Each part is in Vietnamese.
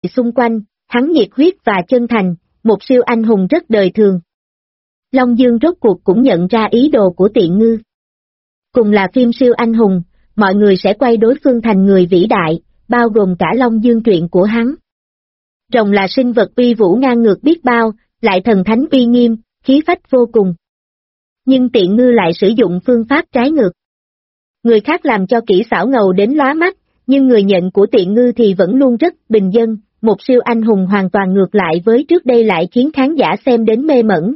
xung quanh, hắn nhiệt huyết và chân thành, một siêu anh hùng rất đời thường. Long Dương rốt cuộc cũng nhận ra ý đồ của Tiện Ngư. Cùng là phim siêu anh hùng, mọi người sẽ quay đối phương thành người vĩ đại, bao gồm cả Long Dương truyện của hắn. Rồng là sinh vật uy vũ ngang ngược biết bao, lại thần thánh uy nghiêm, khí phách vô cùng. Nhưng Tiện Ngư lại sử dụng phương pháp trái ngược. Người khác làm cho kỹ xảo ngầu đến lóa mắt, nhưng người nhận của Tiện Ngư thì vẫn luôn rất bình dân, một siêu anh hùng hoàn toàn ngược lại với trước đây lại khiến khán giả xem đến mê mẩn.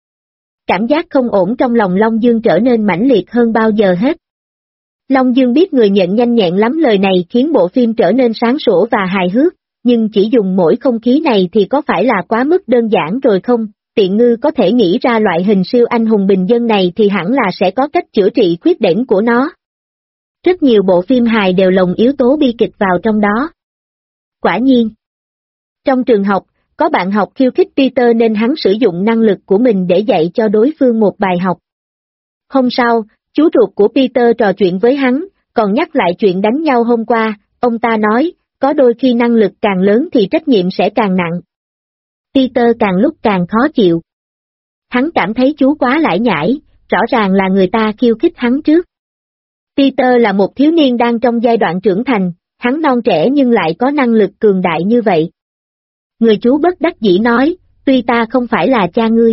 Cảm giác không ổn trong lòng Long Dương trở nên mãnh liệt hơn bao giờ hết. Long Dương biết người nhận nhanh nhẹn lắm, lời này khiến bộ phim trở nên sáng sủa và hài hước, nhưng chỉ dùng mỗi không khí này thì có phải là quá mức đơn giản rồi không? Tiện Ngư có thể nghĩ ra loại hình siêu anh hùng bình dân này thì hẳn là sẽ có cách chữa trị khuyết điểm của nó. Rất nhiều bộ phim hài đều lồng yếu tố bi kịch vào trong đó. Quả nhiên. Trong trường học, có bạn học khiêu khích Peter nên hắn sử dụng năng lực của mình để dạy cho đối phương một bài học. Hôm sau, chú ruột của Peter trò chuyện với hắn, còn nhắc lại chuyện đánh nhau hôm qua, ông ta nói, có đôi khi năng lực càng lớn thì trách nhiệm sẽ càng nặng. Peter càng lúc càng khó chịu. Hắn cảm thấy chú quá lải nhải, rõ ràng là người ta khiêu khích hắn trước. Peter là một thiếu niên đang trong giai đoạn trưởng thành, hắn non trẻ nhưng lại có năng lực cường đại như vậy. Người chú bất đắc dĩ nói, tuy ta không phải là cha ngươi.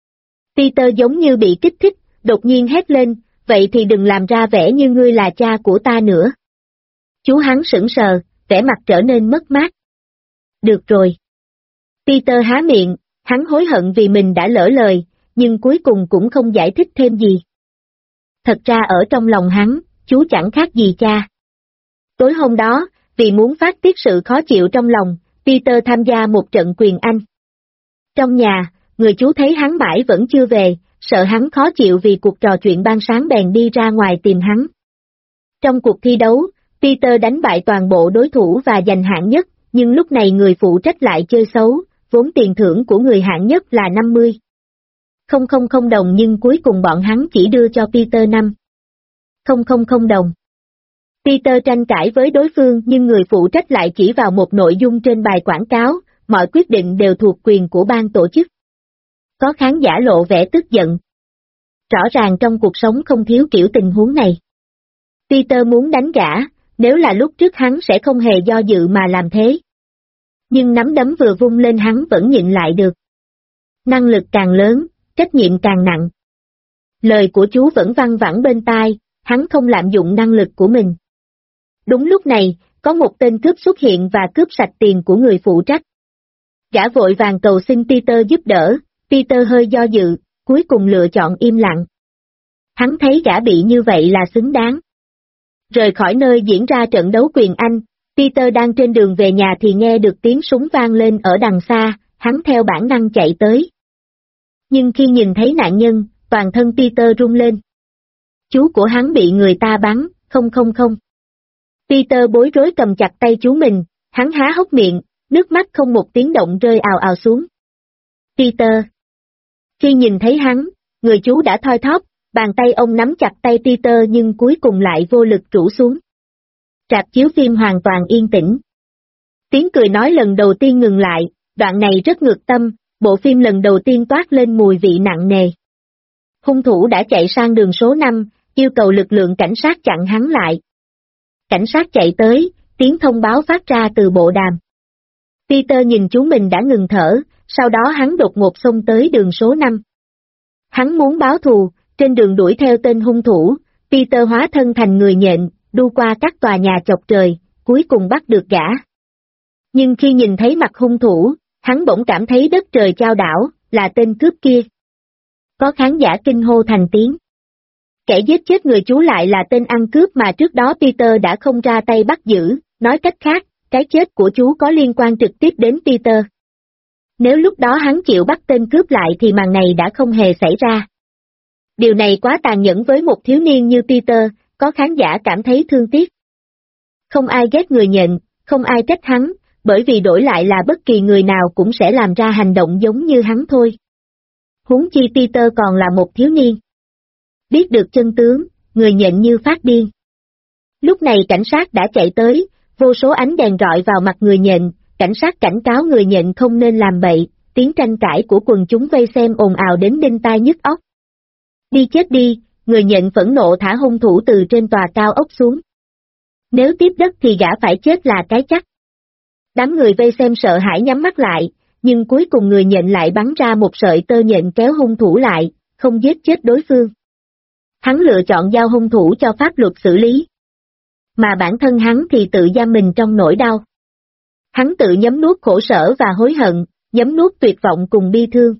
Peter giống như bị kích thích, đột nhiên hét lên, vậy thì đừng làm ra vẻ như ngươi là cha của ta nữa. Chú hắn sững sờ, vẻ mặt trở nên mất mát. Được rồi. Peter há miệng, hắn hối hận vì mình đã lỡ lời, nhưng cuối cùng cũng không giải thích thêm gì. Thật ra ở trong lòng hắn, chú chẳng khác gì cha. Tối hôm đó, vì muốn phát tiết sự khó chịu trong lòng, Peter tham gia một trận quyền Anh. Trong nhà, người chú thấy hắn mãi vẫn chưa về, sợ hắn khó chịu vì cuộc trò chuyện ban sáng bèn đi ra ngoài tìm hắn. Trong cuộc thi đấu, Peter đánh bại toàn bộ đối thủ và giành hạng nhất, nhưng lúc này người phụ trách lại chơi xấu, vốn tiền thưởng của người hạng nhất là 50.000 đồng nhưng cuối cùng bọn hắn chỉ đưa cho Peter 5.000 đồng. Peter tranh cãi với đối phương nhưng người phụ trách lại chỉ vào một nội dung trên bài quảng cáo, mọi quyết định đều thuộc quyền của ban tổ chức. Có khán giả lộ vẻ tức giận. Rõ ràng trong cuộc sống không thiếu kiểu tình huống này. Peter muốn đánh gã, nếu là lúc trước hắn sẽ không hề do dự mà làm thế. Nhưng nắm đấm vừa vung lên hắn vẫn nhịn lại được. Năng lực càng lớn, trách nhiệm càng nặng. Lời của chú vẫn văng vẳng bên tai, hắn không lạm dụng năng lực của mình. Đúng lúc này, có một tên cướp xuất hiện và cướp sạch tiền của người phụ trách. Gã vội vàng cầu xin Peter giúp đỡ, Peter hơi do dự, cuối cùng lựa chọn im lặng. Hắn thấy gã bị như vậy là xứng đáng. Rời khỏi nơi diễn ra trận đấu quyền Anh, Peter đang trên đường về nhà thì nghe được tiếng súng vang lên ở đằng xa, hắn theo bản năng chạy tới. Nhưng khi nhìn thấy nạn nhân, toàn thân Peter run lên. Chú của hắn bị người ta bắn, không. Peter bối rối cầm chặt tay chú mình, hắn há hốc miệng, nước mắt không một tiếng động rơi ào ào xuống. Peter. Khi nhìn thấy hắn, người chú đã thoi thóp, bàn tay ông nắm chặt tay Peter nhưng cuối cùng lại vô lực rũ xuống. Rạp chiếu phim hoàn toàn yên tĩnh. Tiếng cười nói lần đầu tiên ngừng lại, đoạn này rất ngược tâm, bộ phim lần đầu tiên toát lên mùi vị nặng nề. Hung thủ đã chạy sang đường số 5, yêu cầu lực lượng cảnh sát chặn hắn lại. Cảnh sát chạy tới, tiếng thông báo phát ra từ bộ đàm. Peter nhìn chú mình đã ngừng thở, sau đó hắn đột ngột xông tới đường số 5. Hắn muốn báo thù, trên đường đuổi theo tên hung thủ, Peter hóa thân thành người nhện, đu qua các tòa nhà chọc trời, cuối cùng bắt được gã. Nhưng khi nhìn thấy mặt hung thủ, hắn bỗng cảm thấy đất trời chao đảo, là tên cướp kia. Có khán giả kinh hô thành tiếng. Kẻ giết chết người chú lại là tên ăn cướp mà trước đó Peter đã không ra tay bắt giữ, nói cách khác, cái chết của chú có liên quan trực tiếp đến Peter. Nếu lúc đó hắn chịu bắt tên cướp lại thì màn này đã không hề xảy ra. Điều này quá tàn nhẫn với một thiếu niên như Peter, có khán giả cảm thấy thương tiếc. Không ai ghét người nhện, không ai trách hắn, bởi vì đổi lại là bất kỳ người nào cũng sẽ làm ra hành động giống như hắn thôi. Huống chi Peter còn là một thiếu niên. Biết được chân tướng, người nhện như phát điên. Lúc này cảnh sát đã chạy tới, vô số ánh đèn rọi vào mặt người nhện, Cảnh sát cảnh cáo người nhện không nên làm bậy, tiếng tranh cãi của quần chúng vây xem ồn ào đến đinh tai nhức óc. Đi chết đi, người nhện phẫn nộ thả hung thủ từ trên tòa cao ốc xuống. Nếu tiếp đất thì gã phải chết là cái chắc. Đám người vây xem sợ hãi nhắm mắt lại, nhưng cuối cùng người nhện lại bắn ra một sợi tơ nhện kéo hung thủ lại, không giết chết đối phương. Hắn lựa chọn giao hung thủ cho pháp luật xử lý. Mà bản thân hắn thì tự giam mình trong nỗi đau. Hắn tự nhấm nuốt khổ sở và hối hận, nhấm nuốt tuyệt vọng cùng bi thương.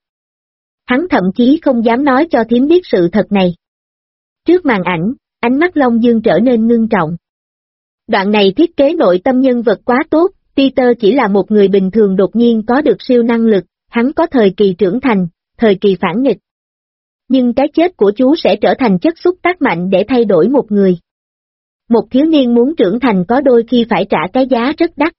Hắn thậm chí không dám nói cho thím biết sự thật này. Trước màn ảnh, ánh mắt Long Dương trở nên ngưng trọng. Đoạn này thiết kế nội tâm nhân vật quá tốt, Peter chỉ là một người bình thường đột nhiên có được siêu năng lực, hắn có thời kỳ trưởng thành, thời kỳ phản nghịch. Nhưng cái chết của chú sẽ trở thành chất xúc tác mạnh để thay đổi một người. Một thiếu niên muốn trưởng thành có đôi khi phải trả cái giá rất đắt.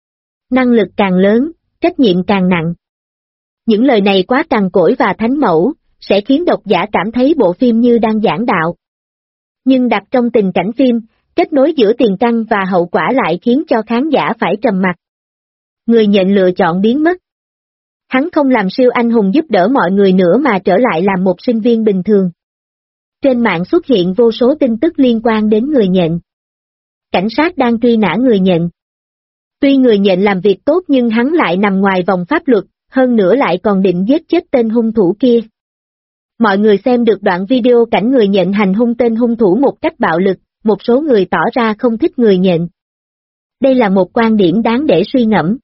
Năng lực càng lớn, trách nhiệm càng nặng. Những lời này quá cằn cỗi và thánh mẫu, sẽ khiến độc giả cảm thấy bộ phim như đang giảng đạo. Nhưng đặt trong tình cảnh phim, kết nối giữa tiền căn và hậu quả lại khiến cho khán giả phải trầm mặc. Người nhện lựa chọn biến mất. Hắn không làm siêu anh hùng giúp đỡ mọi người nữa mà trở lại làm một sinh viên bình thường. Trên mạng xuất hiện vô số tin tức liên quan đến người nhện. Cảnh sát đang truy nã người nhện. Tuy người nhện làm việc tốt nhưng hắn lại nằm ngoài vòng pháp luật, hơn nữa lại còn định giết chết tên hung thủ kia. Mọi người xem được đoạn video cảnh người nhện hành hung tên hung thủ một cách bạo lực, một số người tỏ ra không thích người nhện. Đây là một quan điểm đáng để suy ngẫm.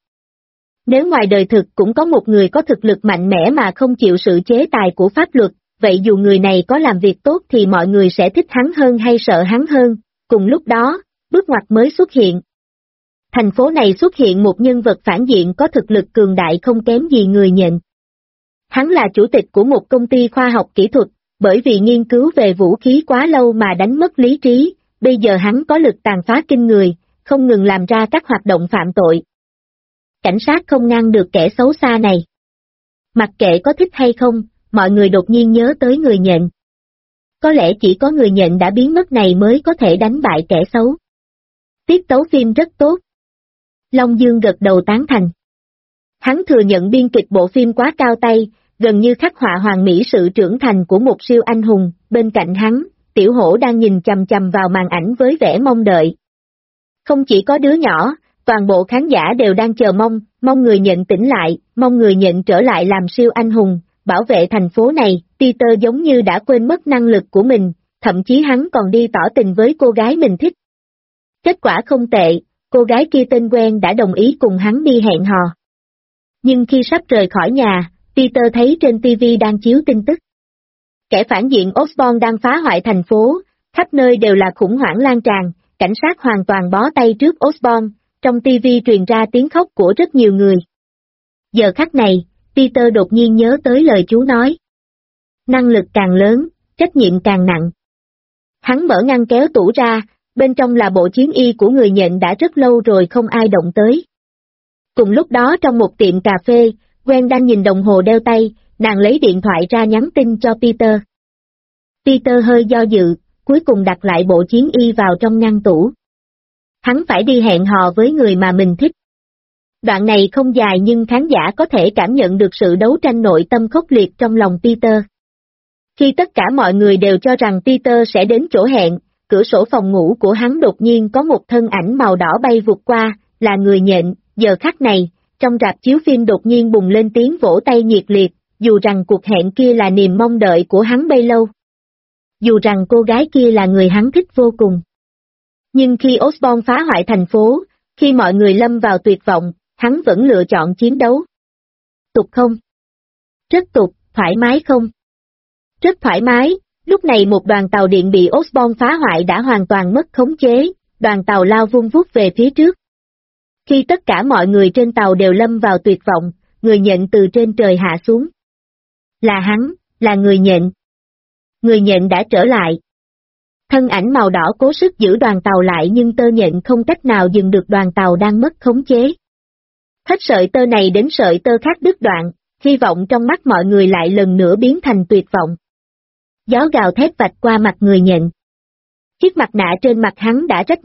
Nếu ngoài đời thực cũng có một người có thực lực mạnh mẽ mà không chịu sự chế tài của pháp luật, vậy dù người này có làm việc tốt thì mọi người sẽ thích hắn hơn hay sợ hắn hơn, cùng lúc đó, bước ngoặt mới xuất hiện. Thành phố này xuất hiện một nhân vật phản diện có thực lực cường đại không kém gì người nhện. Hắn là chủ tịch của một công ty khoa học kỹ thuật, bởi vì nghiên cứu về vũ khí quá lâu mà đánh mất lý trí, bây giờ hắn có lực tàn phá kinh người, không ngừng làm ra các hoạt động phạm tội. Cảnh sát không ngăn được kẻ xấu xa này. Mặc kệ có thích hay không, mọi người đột nhiên nhớ tới người nhện. Có lẽ chỉ có người nhện đã biến mất này mới có thể đánh bại kẻ xấu. Tiết tấu phim rất tốt. Long Dương gật đầu tán thành. Hắn thừa nhận biên kịch bộ phim quá cao tay, gần như khắc họa hoàn mỹ sự trưởng thành của một siêu anh hùng, bên cạnh hắn, Tiểu Hổ đang nhìn chằm chằm vào màn ảnh với vẻ mong đợi. Không chỉ có đứa nhỏ, toàn bộ khán giả đều đang chờ mong người nhện tỉnh lại, mong người nhện trở lại làm siêu anh hùng, bảo vệ thành phố này. Peter giống như đã quên mất năng lực của mình, thậm chí hắn còn đi tỏ tình với cô gái mình thích. Kết quả không tệ, cô gái kia tên Gwen đã đồng ý cùng hắn đi hẹn hò. Nhưng khi sắp rời khỏi nhà, Peter thấy trên TV đang chiếu tin tức. Kẻ phản diện Osborn đang phá hoại thành phố, khắp nơi đều là khủng hoảng lan tràn, cảnh sát hoàn toàn bó tay trước Osborn, trong TV truyền ra tiếng khóc của rất nhiều người. Giờ khắc này, Peter đột nhiên nhớ tới lời chú nói. Năng lực càng lớn, trách nhiệm càng nặng. Hắn mở ngăn kéo tủ ra, bên trong là bộ chiến y của người nhện đã rất lâu rồi không ai động tới. Cùng lúc đó trong một tiệm cà phê, Gwen đang nhìn đồng hồ đeo tay, nàng lấy điện thoại ra nhắn tin cho Peter. Peter hơi do dự, cuối cùng đặt lại bộ chiến y vào trong ngăn tủ. Hắn phải đi hẹn hò với người mà mình thích. Đoạn này không dài nhưng khán giả có thể cảm nhận được sự đấu tranh nội tâm khốc liệt trong lòng Peter. Khi tất cả mọi người đều cho rằng Peter sẽ đến chỗ hẹn, cửa sổ phòng ngủ của hắn đột nhiên có một thân ảnh màu đỏ bay vụt qua, là người nhện. Giờ khắc này, trong rạp chiếu phim đột nhiên bùng lên tiếng vỗ tay nhiệt liệt, dù rằng cuộc hẹn kia là niềm mong đợi của hắn bấy lâu. Dù rằng cô gái kia là người hắn thích vô cùng. Nhưng khi Osborn phá hoại thành phố, khi mọi người lâm vào tuyệt vọng, hắn vẫn lựa chọn chiến đấu. Tục không? Rất tục, thoải mái không? Rất thoải mái, lúc này một đoàn tàu điện bị Osborn phá hoại đã hoàn toàn mất khống chế, đoàn tàu lao vun vút về phía trước. Khi tất cả mọi người trên tàu đều lâm vào tuyệt vọng, người nhện từ trên trời hạ xuống. Là hắn, là người nhện. Người nhện đã trở lại. Thân ảnh màu đỏ cố sức giữ đoàn tàu lại nhưng tơ nhện không cách nào dừng được đoàn tàu đang mất khống chế. Hết sợi tơ này đến sợi tơ khác đứt đoạn, hy vọng trong mắt mọi người lại lần nữa biến thành tuyệt vọng. Gió gào thét vạch qua mặt người nhện. Chiếc mặt nạ trên mặt hắn đã rách nát,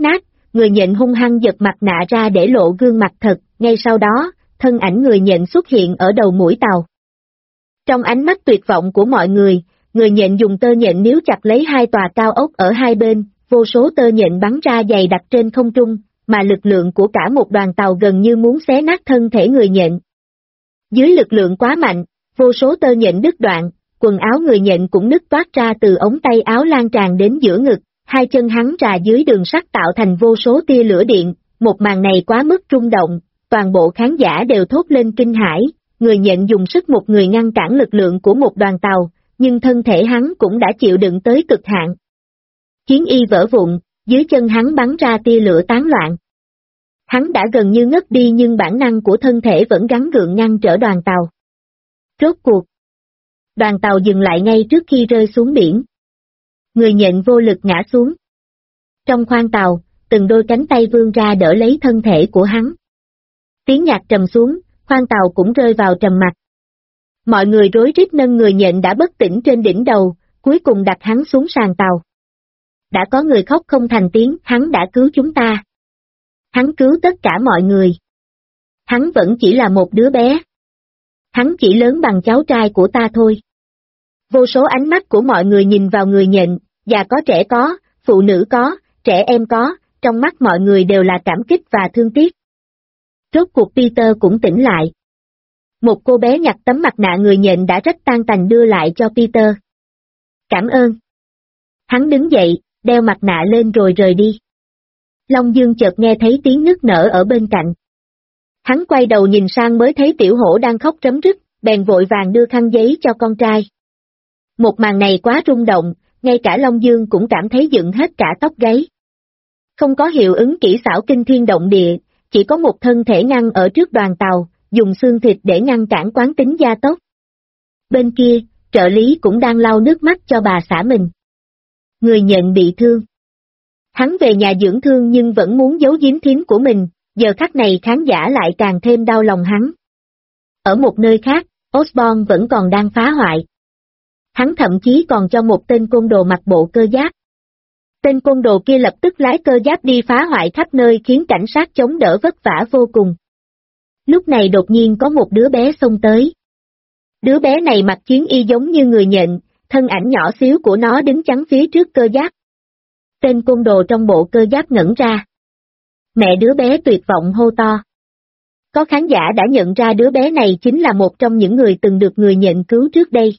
người nhện hung hăng giật mặt nạ ra để lộ gương mặt thật, ngay sau đó, thân ảnh người nhện xuất hiện ở đầu mũi tàu. Trong ánh mắt tuyệt vọng của mọi người nhện dùng tơ nhện níu chặt lấy hai tòa cao ốc ở hai bên, vô số tơ nhện bắn ra dày đặc trên không trung, mà lực lượng của cả một đoàn tàu gần như muốn xé nát thân thể người nhện. Dưới lực lượng quá mạnh, vô số tơ nhện đứt đoạn, quần áo người nhện cũng nứt toát ra từ ống tay áo lan tràn đến giữa ngực, hai chân hắn trà dưới đường sắt tạo thành vô số tia lửa điện, một màn này quá mức rung động, toàn bộ khán giả đều thốt lên kinh hãi, người nhện dùng sức một người ngăn cản lực lượng của một đoàn tàu, nhưng thân thể hắn cũng đã chịu đựng tới cực hạn. Chiến y vỡ vụn, dưới chân hắn bắn ra tia lửa tán loạn. Hắn đã gần như ngất đi nhưng bản năng của thân thể vẫn gắng gượng ngăn trở đoàn tàu. Rốt cuộc, đoàn tàu dừng lại ngay trước khi rơi xuống biển. Người nhện vô lực ngã xuống. Trong khoang tàu, từng đôi cánh tay vươn ra đỡ lấy thân thể của hắn. Tiếng nhạc trầm xuống, khoang tàu cũng rơi vào trầm mặc. Mọi người rối rít nâng người nhện đã bất tỉnh trên đỉnh đầu, cuối cùng đặt hắn xuống sàn tàu. Đã có người khóc không thành tiếng, hắn đã cứu chúng ta. Hắn cứu tất cả mọi người. Hắn vẫn chỉ là một đứa bé. Hắn chỉ lớn bằng cháu trai của ta thôi. Vô số ánh mắt của mọi người nhìn vào người nhện, già có trẻ có, phụ nữ có, trẻ em có, trong mắt mọi người đều là cảm kích và thương tiếc. Rốt cuộc Peter cũng tỉnh lại. Một cô bé nhặt tấm mặt nạ người nhện đã rách tan tành đưa lại cho Peter. Cảm ơn. Hắn đứng dậy, đeo mặt nạ lên rồi rời đi. Long Dương chợt nghe thấy tiếng nức nở ở bên cạnh. Hắn quay đầu nhìn sang mới thấy tiểu hổ đang khóc rấm rứt, bèn vội vàng đưa khăn giấy cho con trai. Một màn này quá rung động, ngay cả Long Dương cũng cảm thấy dựng hết cả tóc gáy. Không có hiệu ứng kỹ xảo kinh thiên động địa, chỉ có một thân thể ngăn ở trước đoàn tàu, dùng xương thịt để ngăn cản quán tính gia tốc. Bên kia, trợ lý cũng đang lau nước mắt cho bà xã mình. Người nhện bị thương. Hắn về nhà dưỡng thương nhưng vẫn muốn giấu giếm thím của mình, giờ khắc này khán giả lại càng thêm đau lòng hắn. Ở một nơi khác, Osborn vẫn còn đang phá hoại. Hắn thậm chí còn cho một tên côn đồ mặc bộ cơ giáp. Tên côn đồ kia lập tức lái cơ giáp đi phá hoại khắp nơi khiến cảnh sát chống đỡ vất vả vô cùng. Lúc này đột nhiên có một đứa bé xông tới. Đứa bé này mặc chiến y giống như người nhện, thân ảnh nhỏ xíu của nó đứng chắn phía trước cơ giáp. Tên côn đồ trong bộ cơ giáp ngẩn ra. Mẹ đứa bé tuyệt vọng hô to. Có khán giả đã nhận ra đứa bé này chính là một trong những người từng được người nhện cứu trước đây.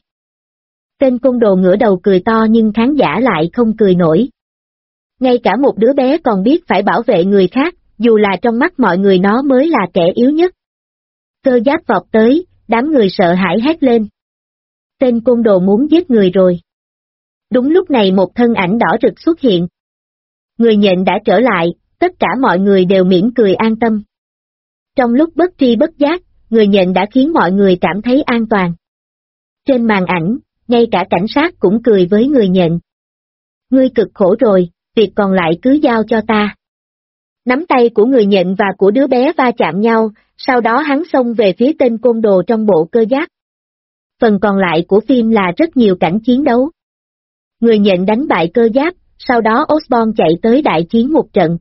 Tên côn đồ ngửa đầu cười to nhưng khán giả lại không cười nổi. Ngay cả một đứa bé còn biết phải bảo vệ người khác, dù là trong mắt mọi người nó mới là kẻ yếu nhất. Cơ giáp vọt tới, đám người sợ hãi hét lên. Tên côn đồ muốn giết người rồi. Đúng lúc này một thân ảnh đỏ rực xuất hiện. Người nhện đã trở lại, tất cả mọi người đều mỉm cười an tâm. Trong lúc bất tri bất giác, người nhện đã khiến mọi người cảm thấy an toàn. Trên màn ảnh, ngay cả cảnh sát cũng cười với người nhện. Ngươi cực khổ rồi, việc còn lại cứ giao cho ta. Nắm tay của người nhện và của đứa bé va chạm nhau, sau đó hắn xông về phía tên côn đồ trong bộ cơ giáp. Phần còn lại của phim là rất nhiều cảnh chiến đấu. Người nhện đánh bại cơ giáp, sau đó Osborn chạy tới đại chiến một trận.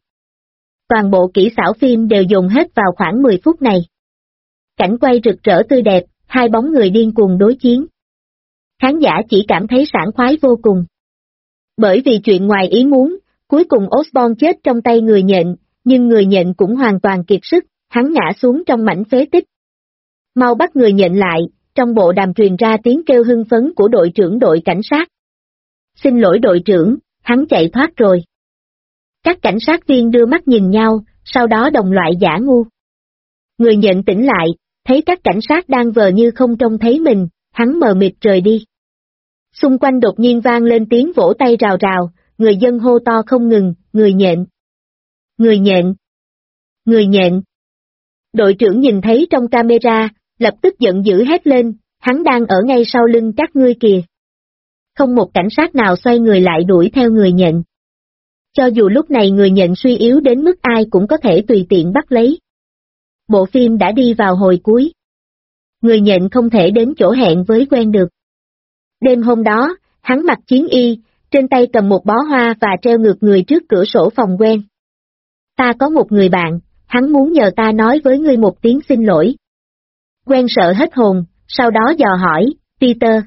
Toàn bộ kỹ xảo phim đều dồn hết vào khoảng 10 phút này. Cảnh quay rực rỡ tươi đẹp, hai bóng người điên cuồng đối chiến. Khán giả chỉ cảm thấy sảng khoái vô cùng. Bởi vì chuyện ngoài ý muốn, cuối cùng Osborn chết trong tay người nhện, nhưng người nhện cũng hoàn toàn kiệt sức, hắn ngã xuống trong mảnh phế tích. Mau bắt người nhện lại, trong bộ đàm truyền ra tiếng kêu hưng phấn của đội trưởng đội cảnh sát. Xin lỗi đội trưởng, hắn chạy thoát rồi. Các cảnh sát viên đưa mắt nhìn nhau, sau đó đồng loại giả ngu. Người nhện tỉnh lại, thấy các cảnh sát đang vờ như không trông thấy mình, hắn mờ mịt rời đi. Xung quanh đột nhiên vang lên tiếng vỗ tay rào rào, người dân hô to không ngừng, người nhện. Người nhện. Người nhện. Đội trưởng nhìn thấy trong camera, lập tức giận dữ hét lên, hắn đang ở ngay sau lưng các ngươi kìa. Không một cảnh sát nào xoay người lại đuổi theo người nhện. Cho dù lúc này người nhện suy yếu đến mức ai cũng có thể tùy tiện bắt lấy. Bộ phim đã đi vào hồi cuối. Người nhện không thể đến chỗ hẹn với Gwen được. Đêm hôm đó, hắn mặc chiến y, trên tay cầm một bó hoa và treo ngược người trước cửa sổ phòng Gwen. ta có một người bạn, hắn muốn nhờ ta nói với ngươi một tiếng xin lỗi. Gwen sợ hết hồn, sau đó dò hỏi, Peter.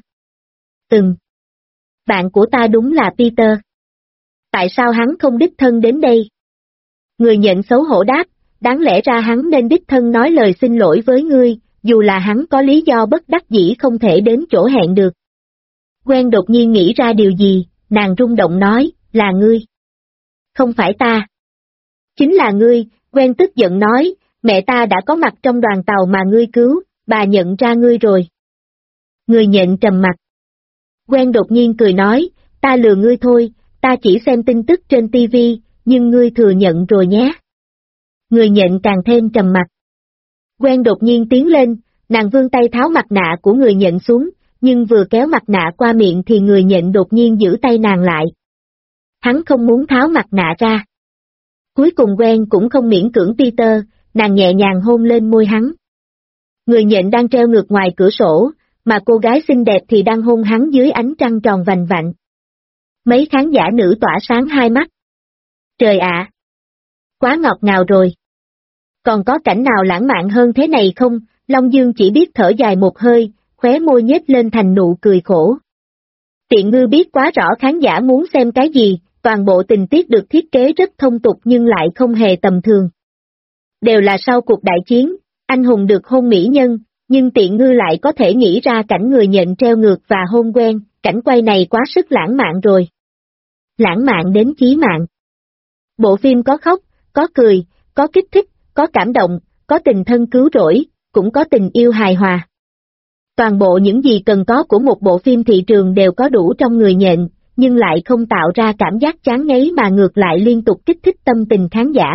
Bạn của ta đúng là Peter. Tại sao hắn không đích thân đến đây? Người nhận xấu hổ đáp, đáng lẽ ra hắn nên đích thân nói lời xin lỗi với ngươi, dù là hắn có lý do bất đắc dĩ không thể đến chỗ hẹn được. Gwen đột nhiên nghĩ ra điều gì, nàng rung động nói, là ngươi. Không phải ta. Chính là ngươi, Gwen tức giận nói, mẹ ta đã có mặt trong đoàn tàu mà ngươi cứu, bà nhận ra ngươi rồi. Người nhận trầm mặt. Gwen đột nhiên cười nói, ta lừa ngươi thôi, ta chỉ xem tin tức trên TV, nhưng ngươi thừa nhận rồi nhé. Người nhận càng thêm trầm mặt. Gwen đột nhiên tiến lên, nàng vươn tay tháo mặt nạ của người nhận xuống, nhưng vừa kéo mặt nạ qua miệng thì người nhận đột nhiên giữ tay nàng lại. Hắn không muốn tháo mặt nạ ra. Cuối cùng Gwen cũng không miễn cưỡng Peter, nàng nhẹ nhàng hôn lên môi hắn. Người nhận đang treo ngược ngoài cửa sổ, mà cô gái xinh đẹp thì đang hôn hắn dưới ánh trăng tròn vành vạnh. Mấy khán giả nữ tỏa sáng hai mắt. Trời ạ! Quá ngọt ngào rồi! Còn có cảnh nào lãng mạn hơn thế này không? Long Dương chỉ biết thở dài một hơi, khóe môi nhếch lên thành nụ cười khổ. Tiện ngư biết quá rõ khán giả muốn xem cái gì, toàn bộ tình tiết được thiết kế rất thông tục nhưng lại không hề tầm thường. Đều là sau cuộc đại chiến, anh hùng được hôn mỹ nhân, nhưng tiện ngư lại có thể nghĩ ra cảnh người nhận treo ngược và hôn Gwen, cảnh quay này quá sức lãng mạn rồi. Lãng mạn đến chí mạng. Bộ phim có khóc, có cười, có kích thích, có cảm động, có tình thân cứu rỗi, cũng có tình yêu hài hòa. Toàn bộ những gì cần có của một bộ phim thị trường đều có đủ trong người nhện, nhưng lại không tạo ra cảm giác chán ngấy mà ngược lại liên tục kích thích tâm tình khán giả.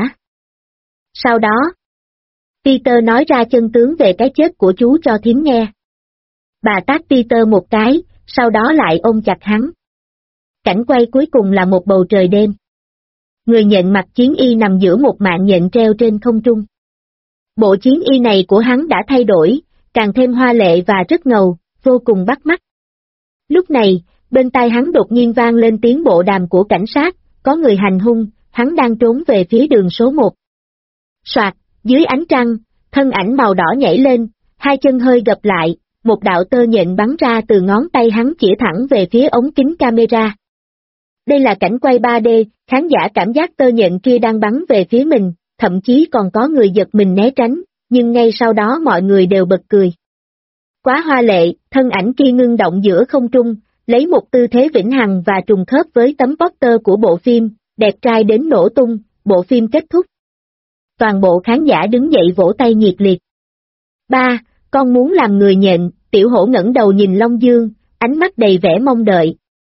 Sau đó, Peter nói ra chân tướng về cái chết của chú cho thím nghe. Bà tát Peter một cái, sau đó lại ôm chặt hắn. Cảnh quay cuối cùng là một bầu trời đêm. Người nhện mặc chiến y nằm giữa một mạng nhện treo trên không trung. Bộ chiến y này của hắn đã thay đổi, càng thêm hoa lệ và rất ngầu, vô cùng bắt mắt. Lúc này, bên tai hắn đột nhiên vang lên tiếng bộ đàm của cảnh sát, có người hành hung, hắn đang trốn về phía đường số 1. Soạt, dưới ánh trăng, thân ảnh màu đỏ nhảy lên, hai chân hơi gập lại, một đạo tơ nhện bắn ra từ ngón tay hắn chĩa thẳng về phía ống kính camera. Đây là cảnh quay 3D, khán giả cảm giác tơ nhện kia đang bắn về phía mình, thậm chí còn có người giật mình né tránh, nhưng ngay sau đó mọi người đều bật cười. Quá hoa lệ, thân ảnh kia ngưng động giữa không trung, lấy một tư thế vĩnh hằng và trùng khớp với tấm poster của bộ phim, đẹp trai đến nổ tung, bộ phim kết thúc. Toàn bộ khán giả đứng dậy vỗ tay nhiệt liệt. Ba, con muốn làm người nhện, Tiểu Hổ ngẩng đầu nhìn Long Dương, ánh mắt đầy vẻ mong đợi.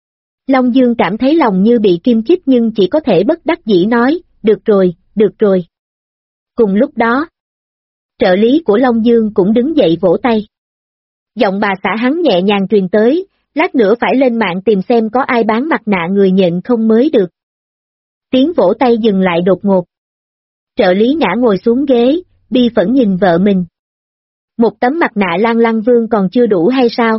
Long Dương cảm thấy lòng như bị kim chích nhưng chỉ có thể bất đắc dĩ nói, được rồi, được rồi. Cùng lúc đó, trợ lý của Long Dương cũng đứng dậy vỗ tay. Giọng bà xã hắn nhẹ nhàng truyền tới, lát nữa phải lên mạng tìm xem có ai bán mặt nạ người nhện không mới được. Tiếng vỗ tay dừng lại đột ngột. Trợ lý ngã ngồi xuống ghế, bi phẫn nhìn vợ mình. Một tấm mặt nạ Lan Lăng Vương còn chưa đủ hay sao?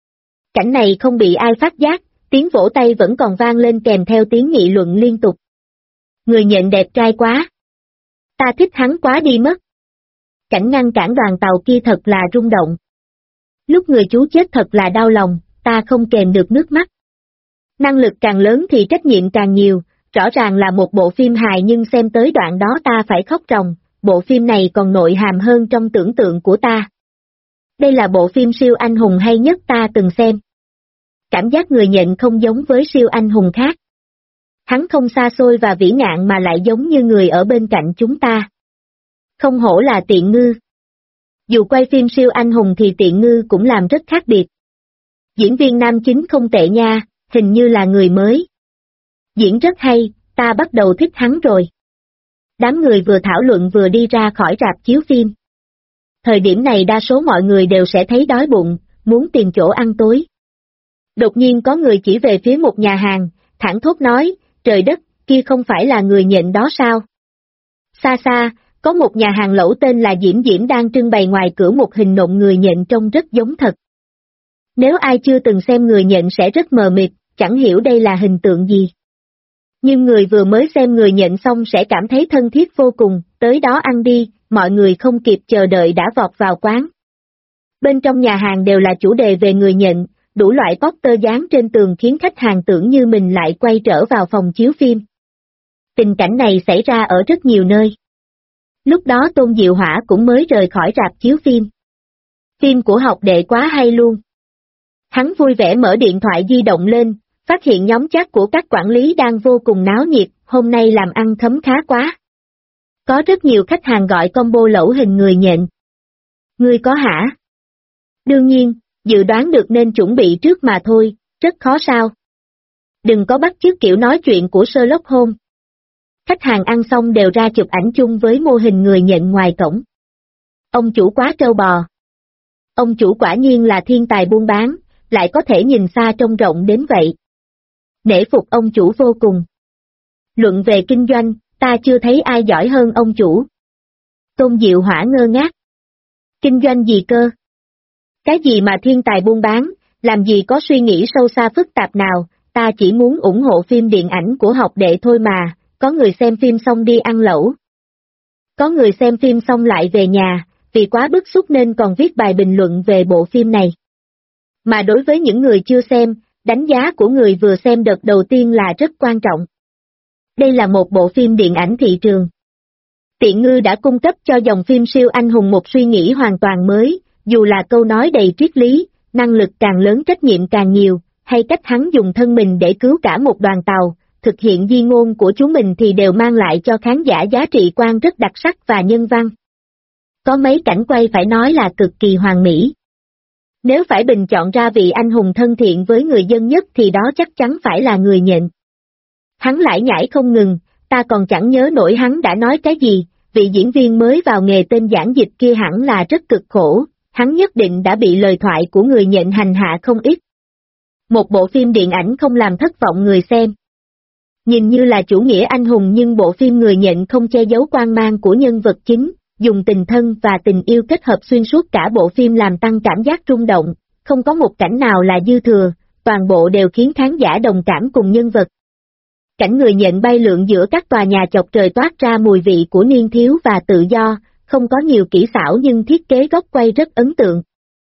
Cảnh này không bị ai phát giác, tiếng vỗ tay vẫn còn vang lên kèm theo tiếng nghị luận liên tục. Người nhện đẹp trai quá. Ta thích hắn quá đi mất. Cảnh ngăn cản đoàn tàu kia thật là rung động. Lúc người chú chết thật là đau lòng, ta không kèm được nước mắt. Năng lực càng lớn thì trách nhiệm càng nhiều, rõ ràng là một bộ phim hài nhưng xem tới đoạn đó ta phải khóc ròng, bộ phim này còn nội hàm hơn trong tưởng tượng của ta. Đây là bộ phim siêu anh hùng hay nhất ta từng xem. Cảm giác người nhện không giống với siêu anh hùng khác. Hắn không xa xôi và vĩ ngạn mà lại giống như người ở bên cạnh chúng ta. Không hổ là Tiện Ngư. Dù quay phim siêu anh hùng thì Tiện Ngư cũng làm rất khác biệt. Diễn viên nam chính không tệ nha, hình như là người mới. Diễn rất hay, ta bắt đầu thích hắn rồi. Đám người vừa thảo luận vừa đi ra khỏi rạp chiếu phim. Thời điểm này đa số mọi người đều sẽ thấy đói bụng, muốn tìm chỗ ăn tối. Đột nhiên có người chỉ về phía một nhà hàng, thẳng thốt nói, trời đất, kia không phải là người nhện đó sao? Xa xa, có một nhà hàng lẩu tên là Diễm Diễm đang trưng bày ngoài cửa một hình nộm người nhện trông rất giống thật. Nếu ai chưa từng xem người nhện sẽ rất mờ mịt, chẳng hiểu đây là hình tượng gì. Nhưng người vừa mới xem người nhện xong sẽ cảm thấy thân thiết vô cùng, tới đó ăn đi, mọi người không kịp chờ đợi đã vọt vào quán. Bên trong nhà hàng đều là chủ đề về người nhện, đủ loại poster dán trên tường khiến khách hàng tưởng như mình lại quay trở vào phòng chiếu phim. Tình cảnh này xảy ra ở rất nhiều nơi. Lúc đó Tôn Diệu Hỏa cũng mới rời khỏi rạp chiếu phim. Phim của học đệ quá hay luôn. Hắn vui vẻ mở điện thoại di động lên, phát hiện nhóm chat của các quản lý đang vô cùng náo nhiệt, hôm nay làm ăn thấm khá quá. Có rất nhiều khách hàng gọi combo lẩu hình người nhện. Ngươi có hả? Đương nhiên, dự đoán được nên chuẩn bị trước mà thôi, rất khó sao. Đừng có bắt chước kiểu nói chuyện của Sherlock Holmes. Khách hàng ăn xong đều ra chụp ảnh chung với mô hình người nhện ngoài cổng. Ông chủ quá trâu bò. Ông chủ quả nhiên là thiên tài buôn bán, lại có thể nhìn xa trông rộng đến vậy. Nể phục ông chủ vô cùng. Luận về kinh doanh, ta chưa thấy ai giỏi hơn ông chủ. Tôn Diệu Hỏa ngơ ngác. Kinh doanh gì cơ? Cái gì mà thiên tài buôn bán, làm gì có suy nghĩ sâu xa phức tạp nào, ta chỉ muốn ủng hộ phim điện ảnh của học đệ thôi mà, có người xem phim xong đi ăn lẩu. Có người xem phim xong lại về nhà, vì quá bức xúc nên còn viết bài bình luận về bộ phim này. Mà đối với những người chưa xem, đánh giá của người vừa xem đợt đầu tiên là rất quan trọng. Đây là một bộ phim điện ảnh thị trường. Tiện Ngư đã cung cấp cho dòng phim siêu anh hùng một suy nghĩ hoàn toàn mới, dù là câu nói đầy triết lý, năng lực càng lớn trách nhiệm càng nhiều, hay cách hắn dùng thân mình để cứu cả một đoàn tàu, thực hiện di ngôn của chúng mình thì đều mang lại cho khán giả giá trị quan rất đặc sắc và nhân văn. Có mấy cảnh quay phải nói là cực kỳ hoàn mỹ. Nếu phải bình chọn ra vị anh hùng thân thiện với người dân nhất thì đó chắc chắn phải là người nhện. Hắn lải nhải không ngừng, ta còn chẳng nhớ nổi hắn đã nói cái gì, vị diễn viên mới vào nghề tên giảng dịch kia hẳn là rất cực khổ, hắn nhất định đã bị lời thoại của người nhện hành hạ không ít. Một bộ phim điện ảnh không làm thất vọng người xem. Nhìn như là chủ nghĩa anh hùng nhưng bộ phim người nhện không che giấu quan mang của nhân vật chính, dùng tình thân và tình yêu kết hợp xuyên suốt cả bộ phim làm tăng cảm giác rung động, không có một cảnh nào là dư thừa, toàn bộ đều khiến khán giả đồng cảm cùng nhân vật. Cảnh người nhện bay lượn giữa các tòa nhà chọc trời toát ra mùi vị của niên thiếu và tự do, không có nhiều kỹ xảo nhưng thiết kế góc quay rất ấn tượng.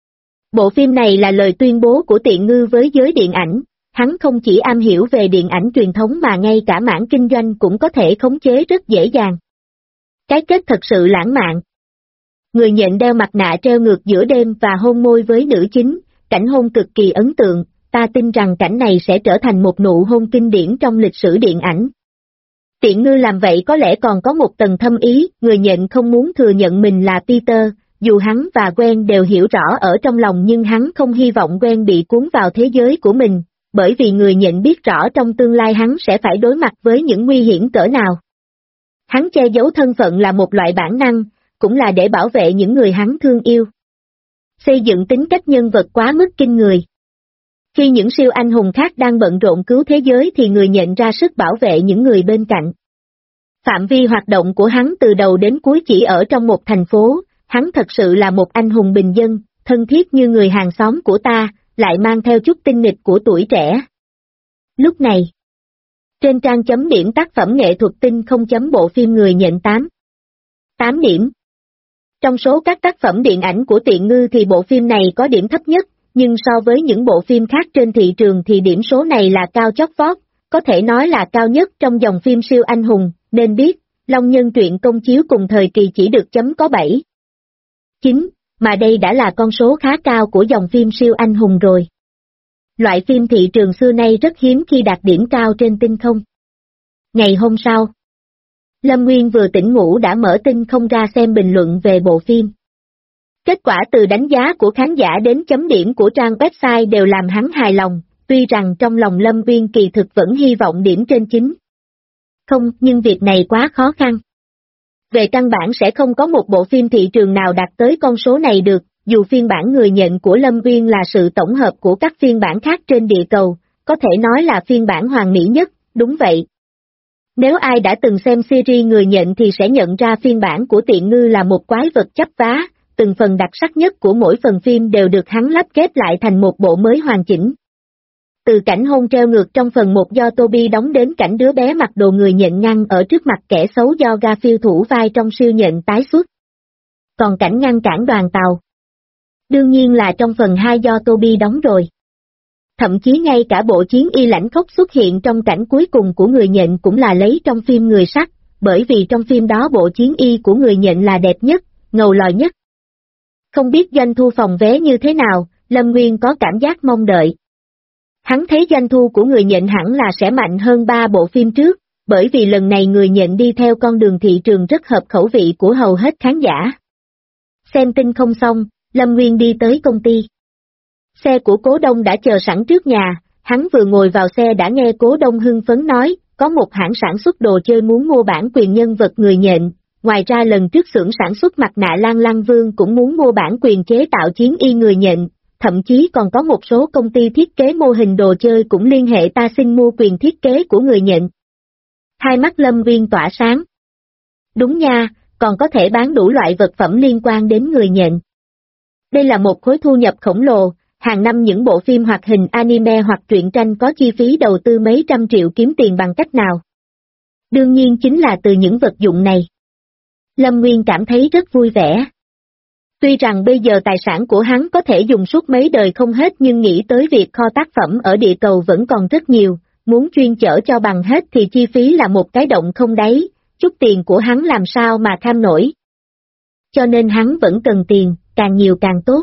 Bộ phim này là lời tuyên bố của Tiện Ngư với giới điện ảnh, hắn không chỉ am hiểu về điện ảnh truyền thống mà ngay cả mảng kinh doanh cũng có thể khống chế rất dễ dàng. Cái kết thật sự lãng mạn. Người nhện đeo mặt nạ treo ngược giữa đêm và hôn môi với nữ chính, cảnh hôn cực kỳ ấn tượng, ta tin rằng cảnh này sẽ trở thành một nụ hôn kinh điển trong lịch sử điện ảnh. Tiện Ngư làm vậy có lẽ còn có một tầng thâm ý, người nhện không muốn thừa nhận mình là Peter, dù hắn và Gwen đều hiểu rõ ở trong lòng nhưng hắn không hy vọng Gwen bị cuốn vào thế giới của mình, bởi vì người nhện biết rõ trong tương lai hắn sẽ phải đối mặt với những nguy hiểm cỡ nào. Hắn che giấu thân phận là một loại bản năng, cũng là để bảo vệ những người hắn thương yêu. Xây dựng tính cách nhân vật quá mức kinh người. Khi những siêu anh hùng khác đang bận rộn cứu thế giới thì người nhện ra sức bảo vệ những người bên cạnh. Phạm vi hoạt động của hắn từ đầu đến cuối chỉ ở trong một thành phố, hắn thật sự là một anh hùng bình dân, thân thiết như người hàng xóm của ta, lại mang theo chút tinh nghịch của tuổi trẻ. Lúc này, trên trang chấm điểm tác phẩm nghệ thuật tinh không chấm bộ phim người nhện 8 điểm. Trong số các tác phẩm điện ảnh của Tiện Ngư thì bộ phim này có điểm thấp nhất, nhưng so với những bộ phim khác trên thị trường thì điểm số này là cao chót vót, có thể nói là cao nhất trong dòng phim siêu anh hùng, nên biết, Long Nhân truyện công chiếu cùng thời kỳ chỉ được chấm có 7. 9, mà đây đã là con số khá cao của dòng phim siêu anh hùng rồi. Loại phim thị trường xưa nay rất hiếm khi đạt điểm cao trên tinh không. Ngày hôm sau, Lâm Nguyên vừa tỉnh ngủ đã mở tinh không ra xem bình luận về bộ phim. Kết quả từ đánh giá của khán giả đến chấm điểm của trang website đều làm hắn hài lòng, tuy rằng trong lòng Lâm Nguyên kỳ thực vẫn hy vọng điểm trên 9. Không, nhưng việc này quá khó khăn. Về căn bản sẽ không có một bộ phim thị trường nào đạt tới con số này được, dù phiên bản người nhện của Lâm Nguyên là sự tổng hợp của các phiên bản khác trên địa cầu, có thể nói là phiên bản hoàn mỹ nhất, đúng vậy. Nếu ai đã từng xem series người nhện thì sẽ nhận ra phiên bản của Tiện Ngư là một quái vật chấp vá, từng phần đặc sắc nhất của mỗi phần phim đều được hắn lắp ghép lại thành một bộ mới hoàn chỉnh. Từ cảnh hôn treo ngược trong phần 1 do Toby đóng đến cảnh đứa bé mặc đồ người nhện ngăn ở trước mặt kẻ xấu do Garfield thủ vai trong siêu nhện tái xuất. Còn cảnh ngăn cản đoàn tàu. Đương nhiên là trong phần 2 do Toby đóng rồi. Thậm chí ngay cả bộ chiến y lãnh khốc xuất hiện trong cảnh cuối cùng của người nhện cũng là lấy trong phim Người Sắt, bởi vì trong phim đó bộ chiến y của người nhện là đẹp nhất, ngầu lòi nhất. Không biết doanh thu phòng vé như thế nào, Lâm Nguyên có cảm giác mong đợi. Hắn thấy doanh thu của người nhện hẳn là sẽ mạnh hơn 3 bộ phim trước, bởi vì lần này người nhện đi theo con đường thị trường rất hợp khẩu vị của hầu hết khán giả. Xem tin không xong, Lâm Nguyên đi tới công ty. Xe của Cố Đông đã chờ sẵn trước nhà, hắn vừa ngồi vào xe đã nghe Cố Đông hưng phấn nói, có một hãng sản xuất đồ chơi muốn mua bản quyền nhân vật người nhện, ngoài ra lần trước xưởng sản xuất mặt nạ Lan Lăng Vương cũng muốn mua bản quyền chế tạo chiến y người nhện, thậm chí còn có một số công ty thiết kế mô hình đồ chơi cũng liên hệ ta xin mua quyền thiết kế của người nhện. Hai mắt Lâm Nguyên tỏa sáng. Đúng nha, còn có thể bán đủ loại vật phẩm liên quan đến người nhện. Đây là một khối thu nhập khổng lồ, hàng năm những bộ phim hoạt hình anime hoặc truyện tranh có chi phí đầu tư mấy trăm triệu kiếm tiền bằng cách nào? Đương nhiên chính là từ những vật dụng này. Lâm Nguyên cảm thấy rất vui vẻ. Tuy rằng bây giờ tài sản của hắn có thể dùng suốt mấy đời không hết nhưng nghĩ tới việc kho tác phẩm ở địa cầu vẫn còn rất nhiều, muốn chuyên chở cho bằng hết thì chi phí là một cái động không đáy, chút tiền của hắn làm sao mà kham nổi. Cho nên hắn vẫn cần tiền, càng nhiều càng tốt.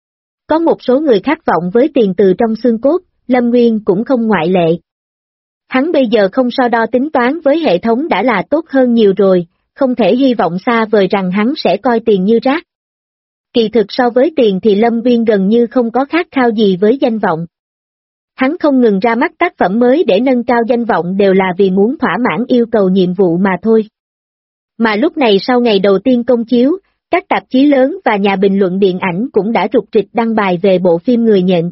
Có một số người khát vọng với tiền từ trong xương cốt, Lâm Nguyên cũng không ngoại lệ. Hắn bây giờ không so đo tính toán với hệ thống đã là tốt hơn nhiều rồi, không thể hy vọng xa vời rằng hắn sẽ coi tiền như rác. Kỳ thực so với tiền thì Lâm Nguyên gần như không có khát khao gì với danh vọng. Hắn không ngừng ra mắt tác phẩm mới để nâng cao danh vọng đều là vì muốn thỏa mãn yêu cầu nhiệm vụ mà thôi. Mà lúc này sau ngày đầu tiên công chiếu, các tạp chí lớn và nhà bình luận điện ảnh cũng đã rục rịch đăng bài về bộ phim Người Nhện.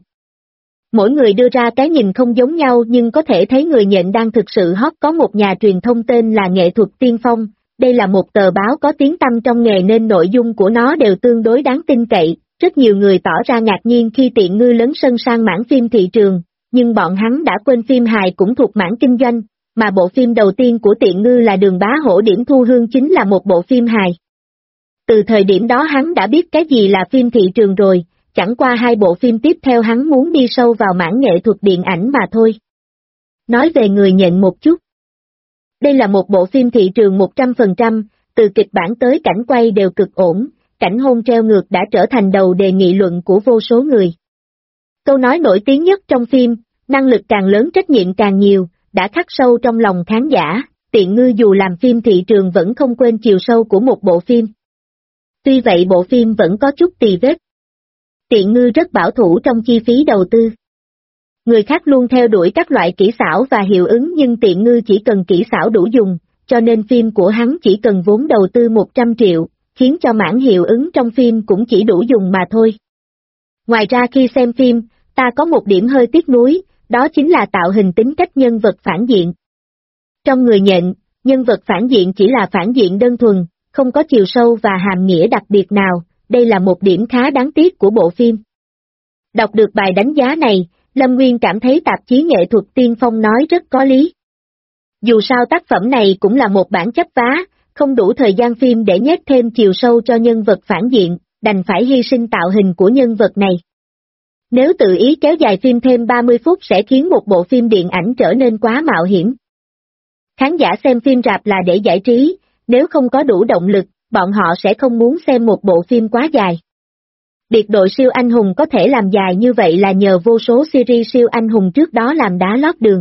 Mỗi người đưa ra cái nhìn không giống nhau nhưng có thể thấy Người Nhện đang thực sự hot. Có một nhà truyền thông tên là Nghệ thuật Tiên Phong, đây là một tờ báo có tiếng tăm trong nghề nên nội dung của nó đều tương đối đáng tin cậy, rất nhiều người tỏ ra ngạc nhiên khi Tiện Ngư lấn sân sang mảng phim thị trường, nhưng bọn hắn đã quên phim hài cũng thuộc mảng kinh doanh, mà bộ phim đầu tiên của Tiện Ngư là Đường Bá Hổ Điểm Thu Hương chính là một bộ phim hài. Từ thời điểm đó hắn đã biết cái gì là phim thị trường rồi, chẳng qua 2 bộ phim tiếp theo hắn muốn đi sâu vào mảng nghệ thuật điện ảnh mà thôi. Nói về Người Nhện một chút. Đây là một bộ phim thị trường 100%, từ kịch bản tới cảnh quay đều cực ổn, cảnh hôn treo ngược đã trở thành đầu đề nghị luận của vô số người. Câu nói nổi tiếng nhất trong phim, năng lực càng lớn trách nhiệm càng nhiều, đã khắc sâu trong lòng khán giả, Tiện Ngư dù làm phim thị trường vẫn không quên chiều sâu của một bộ phim. Tuy vậy bộ phim vẫn có chút tì vết. Tiện Ngư rất bảo thủ trong chi phí đầu tư. Người khác luôn theo đuổi các loại kỹ xảo và hiệu ứng nhưng Tiện Ngư chỉ cần kỹ xảo đủ dùng, cho nên phim của hắn chỉ cần vốn đầu tư 100 triệu, khiến cho mảng hiệu ứng trong phim cũng chỉ đủ dùng mà thôi. Ngoài ra khi xem phim, ta có một điểm hơi tiếc nuối, đó chính là tạo hình tính cách nhân vật phản diện. Trong Người Nhện, nhân vật phản diện chỉ là phản diện đơn thuần, không có chiều sâu và hàm nghĩa đặc biệt nào, đây là một điểm khá đáng tiếc của bộ phim. Đọc được bài đánh giá này, Lâm Nguyên cảm thấy tạp chí Nghệ thuật Tiên Phong nói rất có lý. Dù sao tác phẩm này cũng là một bản chấp vá, không đủ thời gian phim để nhét thêm chiều sâu cho nhân vật phản diện, đành phải hy sinh tạo hình của nhân vật này. Nếu tự ý kéo dài phim thêm 30 phút sẽ khiến một bộ phim điện ảnh trở nên quá mạo hiểm. Khán giả xem phim rạp là để giải trí, nếu không có đủ động lực, bọn họ sẽ không muốn xem một bộ phim quá dài. Biệt đội siêu anh hùng có thể làm dài như vậy là nhờ vô số series siêu anh hùng trước đó làm đá lót đường.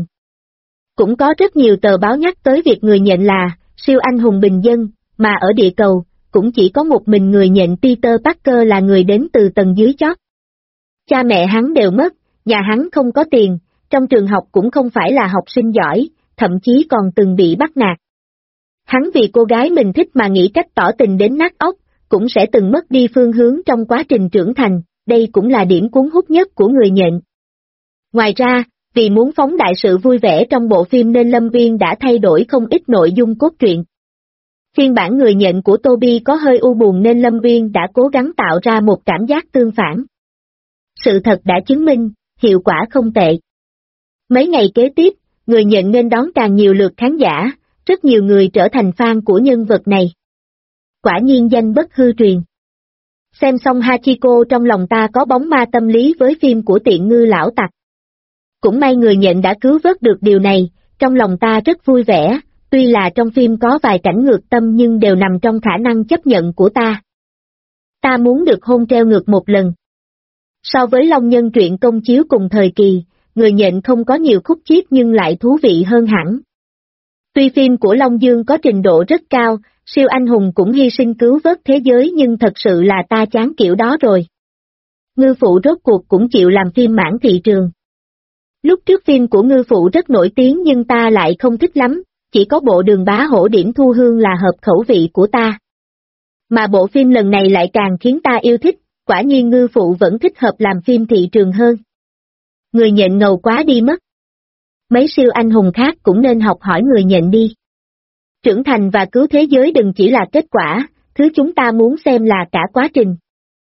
Cũng có rất nhiều tờ báo nhắc tới việc Người Nhện là siêu anh hùng bình dân, mà ở địa cầu, cũng chỉ có một mình Người Nhện Peter Parker là người đến từ tầng dưới chót. Cha mẹ hắn đều mất, nhà hắn không có tiền, trong trường học cũng không phải là học sinh giỏi, thậm chí còn từng bị bắt nạt. Hắn vì cô gái mình thích mà nghĩ cách tỏ tình đến nát óc, cũng sẽ từng mất đi phương hướng trong quá trình trưởng thành, đây cũng là điểm cuốn hút nhất của Người Nhện. Ngoài ra, vì muốn phóng đại sự vui vẻ trong bộ phim nên Lâm Nguyên đã thay đổi không ít nội dung cốt truyện. Phiên bản Người Nhện của Toby có hơi u buồn nên Lâm Nguyên đã cố gắng tạo ra một cảm giác tương phản. Sự thật đã chứng minh, hiệu quả không tệ. Mấy ngày kế tiếp, người nhận nên đón càng nhiều lượt khán giả, rất nhiều người trở thành fan của nhân vật này. Quả nhiên danh bất hư truyền. Xem xong Hachiko trong lòng ta có bóng ma tâm lý với phim của Tiện Ngư lão tặc. Cũng may người nhận đã cứu vớt được điều này, trong lòng ta rất vui vẻ, tuy là trong phim có vài cảnh ngược tâm nhưng đều nằm trong khả năng chấp nhận của ta. Ta muốn được hôn treo ngược một lần. So với Long Nhân truyện công chiếu cùng thời kỳ, người nhận không có nhiều khúc chiết nhưng lại thú vị hơn hẳn. Tuy phim của Long Dương có trình độ rất cao, siêu anh hùng cũng hy sinh cứu vớt thế giới nhưng thật sự là ta chán kiểu đó rồi. Ngư Phụ rốt cuộc cũng chịu làm phim mãn thị trường. Lúc trước phim của Ngư Phụ rất nổi tiếng nhưng ta lại không thích lắm, chỉ có bộ Đường Bá Hổ Điểm Thu Hương là hợp khẩu vị của ta. Mà bộ phim lần này lại càng khiến ta yêu thích, quả nhiên Ngư Phụ vẫn thích hợp làm phim thị trường hơn. Người nhận ngầu quá đi mất. Mấy siêu anh hùng khác cũng nên học hỏi người nhận đi. Trưởng thành và cứu thế giới đừng chỉ là kết quả, thứ chúng ta muốn xem là cả quá trình.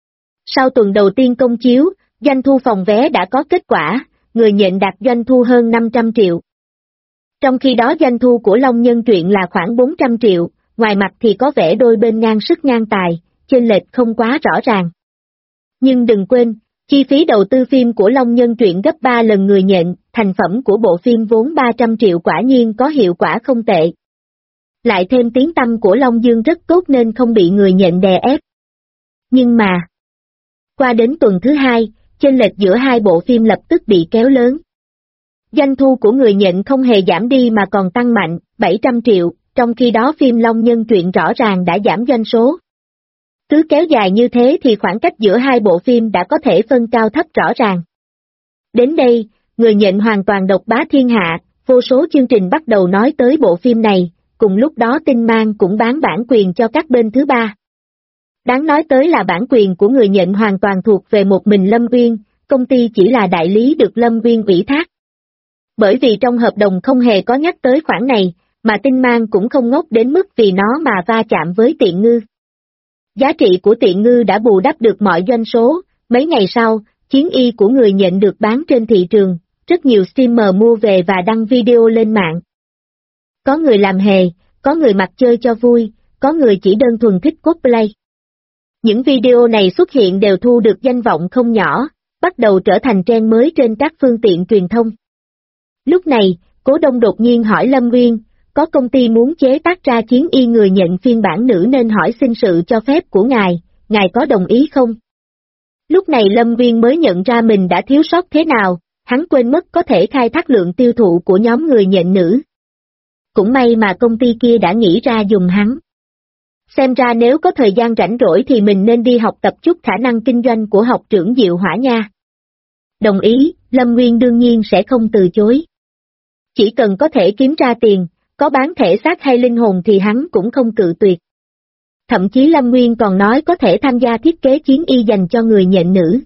Sau tuần đầu tiên công chiếu, doanh thu phòng vé đã có kết quả, người nhận đạt doanh thu hơn 500 triệu. Trong khi đó doanh thu của Long Nhân truyện là khoảng 400 triệu, ngoài mặt thì có vẻ đôi bên ngang sức ngang tài, chênh lệch không quá rõ ràng. Nhưng đừng quên, chi phí đầu tư phim của Long Nhân truyện gấp 3 lần người nhận, thành phẩm của bộ phim vốn 300 triệu quả nhiên có hiệu quả không tệ. Lại thêm tiếng tăm của Long Dương rất tốt nên không bị người nhận đè ép. Nhưng mà, qua đến tuần thứ hai, chênh lệch giữa hai bộ phim lập tức bị kéo lớn. Doanh thu của người nhận không hề giảm đi mà còn tăng mạnh, 700 triệu, trong khi đó phim Long Nhân truyện rõ ràng đã giảm doanh số. Cứ kéo dài như thế thì khoảng cách giữa hai bộ phim đã có thể phân cao thấp rõ ràng. Đến đây, người nhận hoàn toàn độc bá thiên hạ, vô số chương trình bắt đầu nói tới bộ phim này, cùng lúc đó Tinh Mang cũng bán bản quyền cho các bên thứ ba. Đáng nói tới là bản quyền của người nhận hoàn toàn thuộc về một mình Lâm Uyên, công ty chỉ là đại lý được Lâm Uyên ủy thác. Bởi vì trong hợp đồng không hề có nhắc tới khoản này, mà Tinh Mang cũng không ngốc đến mức vì nó mà va chạm với Tiện Ngư. Giá trị của Tiện Ngư đã bù đắp được mọi doanh số, mấy ngày sau, chiến y của người nhận được bán trên thị trường, rất nhiều streamer mua về và đăng video lên mạng. Có người làm hề, có người mặc chơi cho vui, có người chỉ đơn thuần thích cosplay. Những video này xuất hiện đều thu được danh vọng không nhỏ, bắt đầu trở thành trend mới trên các phương tiện truyền thông. Lúc này, Cố Đông đột nhiên hỏi Lâm Uyên, có công ty muốn chế tác ra chiến y người nhận phiên bản nữ nên hỏi xin sự cho phép của ngài có đồng ý không? Lúc này Lâm Uyên mới nhận ra mình đã thiếu sót thế nào, hắn quên mất có thể khai thác lượng tiêu thụ của nhóm người nhận nữ. Cũng may mà công ty kia đã nghĩ ra dùng hắn. Xem ra nếu có thời gian rảnh rỗi thì mình nên đi học tập chút khả năng kinh doanh của học trưởng Diệu Hỏa nha. Đồng ý, Lâm Nguyên đương nhiên sẽ không từ chối. Chỉ cần có thể kiếm ra tiền, có bán thể xác hay linh hồn thì hắn cũng không cự tuyệt. Thậm chí Lâm Nguyên còn nói có thể tham gia thiết kế chiến y dành cho người nhận nữ.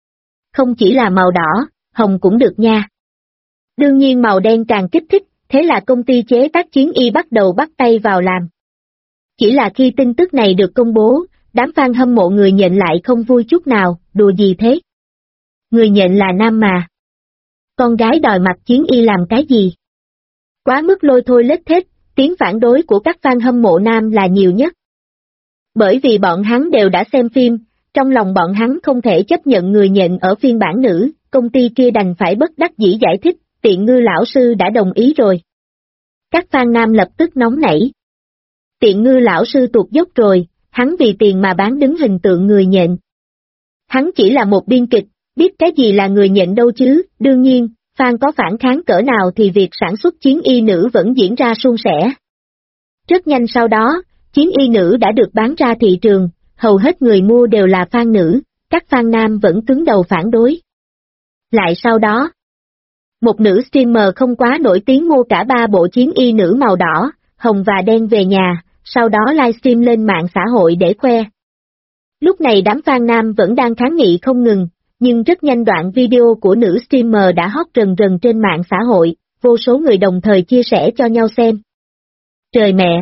Không chỉ là màu đỏ, hồng cũng được nha. Đương nhiên màu đen càng kích thích, thế là công ty chế tác chiến y bắt đầu bắt tay vào làm. Chỉ là khi tin tức này được công bố, đám fan hâm mộ người nhận lại không vui chút nào, đùa gì thế? Người nhận là nam mà. Con gái đòi mặc chiến y làm cái gì? Quá mức lôi thôi lết thết, tiếng phản đối của các fan hâm mộ nam là nhiều nhất. Bởi vì bọn hắn đều đã xem phim, trong lòng bọn hắn không thể chấp nhận người nhận ở phiên bản nữ, công ty kia đành phải bất đắc dĩ giải thích, Tiện Ngư lão sư đã đồng ý rồi. Các fan nam lập tức nóng nảy. Tiện Ngư lão sư tuột dốc rồi, hắn vì tiền mà bán đứng hình tượng người nhận. Hắn chỉ là một biên kịch, biết cái gì là người nhận đâu chứ, đương nhiên, fan có phản kháng cỡ nào thì việc sản xuất chiến y nữ vẫn diễn ra suôn sẻ. Rất nhanh sau đó, chiến y nữ đã được bán ra thị trường, hầu hết người mua đều là fan nữ, các fan nam vẫn cứng đầu phản đối. Lại sau đó, một nữ streamer không quá nổi tiếng mua cả 3 bộ chiến y nữ màu đỏ, hồng và đen về nhà, sau đó livestream lên mạng xã hội để khoe. Lúc này đám fan nam vẫn đang kháng nghị không ngừng, nhưng rất nhanh đoạn video của nữ streamer đã hot rần rần trên mạng xã hội, vô số người đồng thời chia sẻ cho nhau xem. Trời mẹ!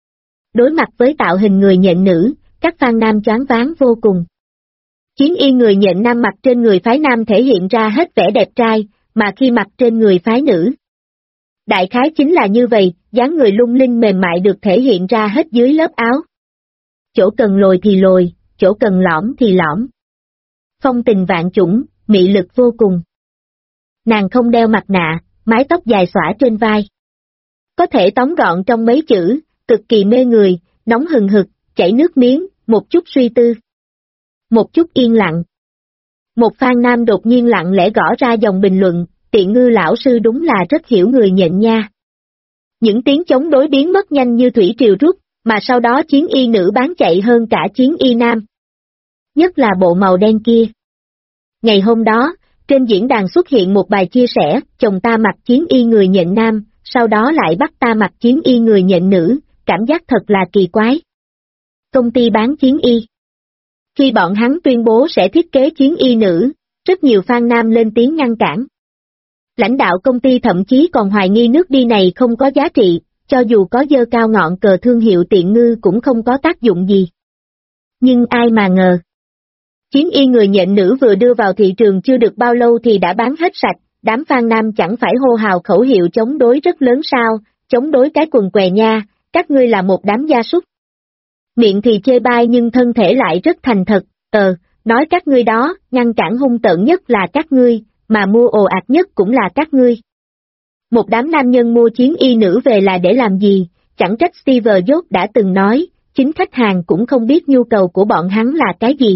Đối mặt với tạo hình người nhận nữ, các fan nam choáng váng vô cùng. Chiến y người nhận nam mặc trên người phái nam thể hiện ra hết vẻ đẹp trai, mà khi mặc trên người phái nữ. Đại khái chính là như vậy, dáng người lung linh mềm mại được thể hiện ra hết dưới lớp áo. Chỗ cần lồi thì lồi, chỗ cần lõm thì lõm. Phong tình vạn chủng, mị lực vô cùng. Nàng không đeo mặt nạ, mái tóc dài xõa trên vai. Có thể tóm gọn trong mấy chữ, cực kỳ mê người, nóng hừng hực, chảy nước miếng, một chút suy tư. Một chút yên lặng. Một fan nam đột nhiên lặng lẽ gõ ra dòng bình luận, Tiện Ngư lão sư đúng là rất hiểu người nhện nha. Những tiếng chống đối biến mất nhanh như thủy triều rút, mà sau đó chiến y nữ bán chạy hơn cả chiến y nam. Nhất là bộ màu đen kia. Ngày hôm đó, trên diễn đàn xuất hiện một bài chia sẻ, chồng ta mặc chiến y người nhện nam, sau đó lại bắt ta mặc chiến y người nhện nữ, cảm giác thật là kỳ quái. Công ty bán chiến y. Khi bọn hắn tuyên bố sẽ thiết kế chiến y nữ, rất nhiều fan nam lên tiếng ngăn cản. Lãnh đạo công ty thậm chí còn hoài nghi nước đi này không có giá trị, cho dù có dơ cao ngọn cờ thương hiệu Tiện Ngư cũng không có tác dụng gì. Nhưng ai mà ngờ. Chiến y người nhện nữ vừa đưa vào thị trường chưa được bao lâu thì đã bán hết sạch, đám fan nam chẳng phải hô hào khẩu hiệu chống đối rất lớn sao, chống đối cái quần què nha, các ngươi là một đám gia súc. Miệng thì chê bai nhưng thân thể lại rất thành thật, nói các ngươi đó, ngăn cản hung tợn nhất là các ngươi, mà mua ồ ạt nhất cũng là các ngươi. Một đám nam nhân mua chiến y nữ về là để làm gì, chẳng trách Steve Jobs đã từng nói, chính khách hàng cũng không biết nhu cầu của bọn hắn là cái gì.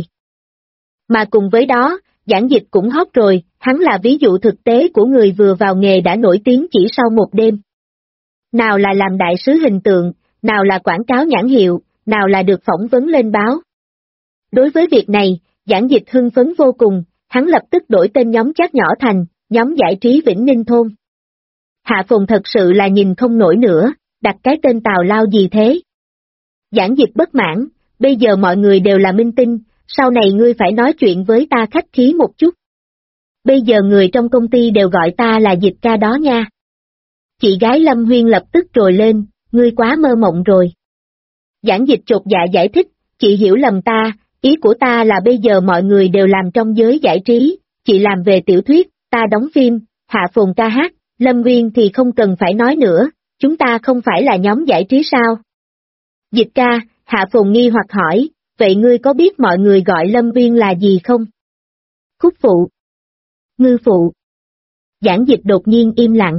Mà cùng với đó, Giản Dịch cũng hot rồi, hắn là ví dụ thực tế của người vừa vào nghề đã nổi tiếng chỉ sau một đêm. Nào là làm đại sứ hình tượng, nào là quảng cáo nhãn hiệu, nào là được phỏng vấn lên báo. Đối với việc này, Giản Dịch hưng phấn vô cùng, hắn lập tức đổi tên nhóm chat nhỏ thành, nhóm giải trí Vĩnh Ninh Thôn. Hạ Phồn thật sự là nhìn không nổi nữa, đặt cái tên tào lao gì thế? Giản Dịch bất mãn, bây giờ mọi người đều là minh tinh, sau này ngươi phải nói chuyện với ta khách khí một chút. Bây giờ người trong công ty đều gọi ta là Dịch ca đó nha. Chị gái Lâm Huyên lập tức trồi lên, ngươi quá mơ mộng rồi. Giản Dịch chột dạ giải thích, chị hiểu lầm ta, ý của ta là bây giờ mọi người đều làm trong giới giải trí, chị làm về tiểu thuyết, ta đóng phim, Hạ Phồn ca hát, Lâm Huyên thì không cần phải nói nữa, chúng ta không phải là nhóm giải trí sao? Dịch ca, Hạ Phồn nghi hoặc hỏi, vậy ngươi có biết mọi người gọi Lâm Huyên là gì không? Khúc phụ. Ngư phụ. Giản Dịch đột nhiên im lặng.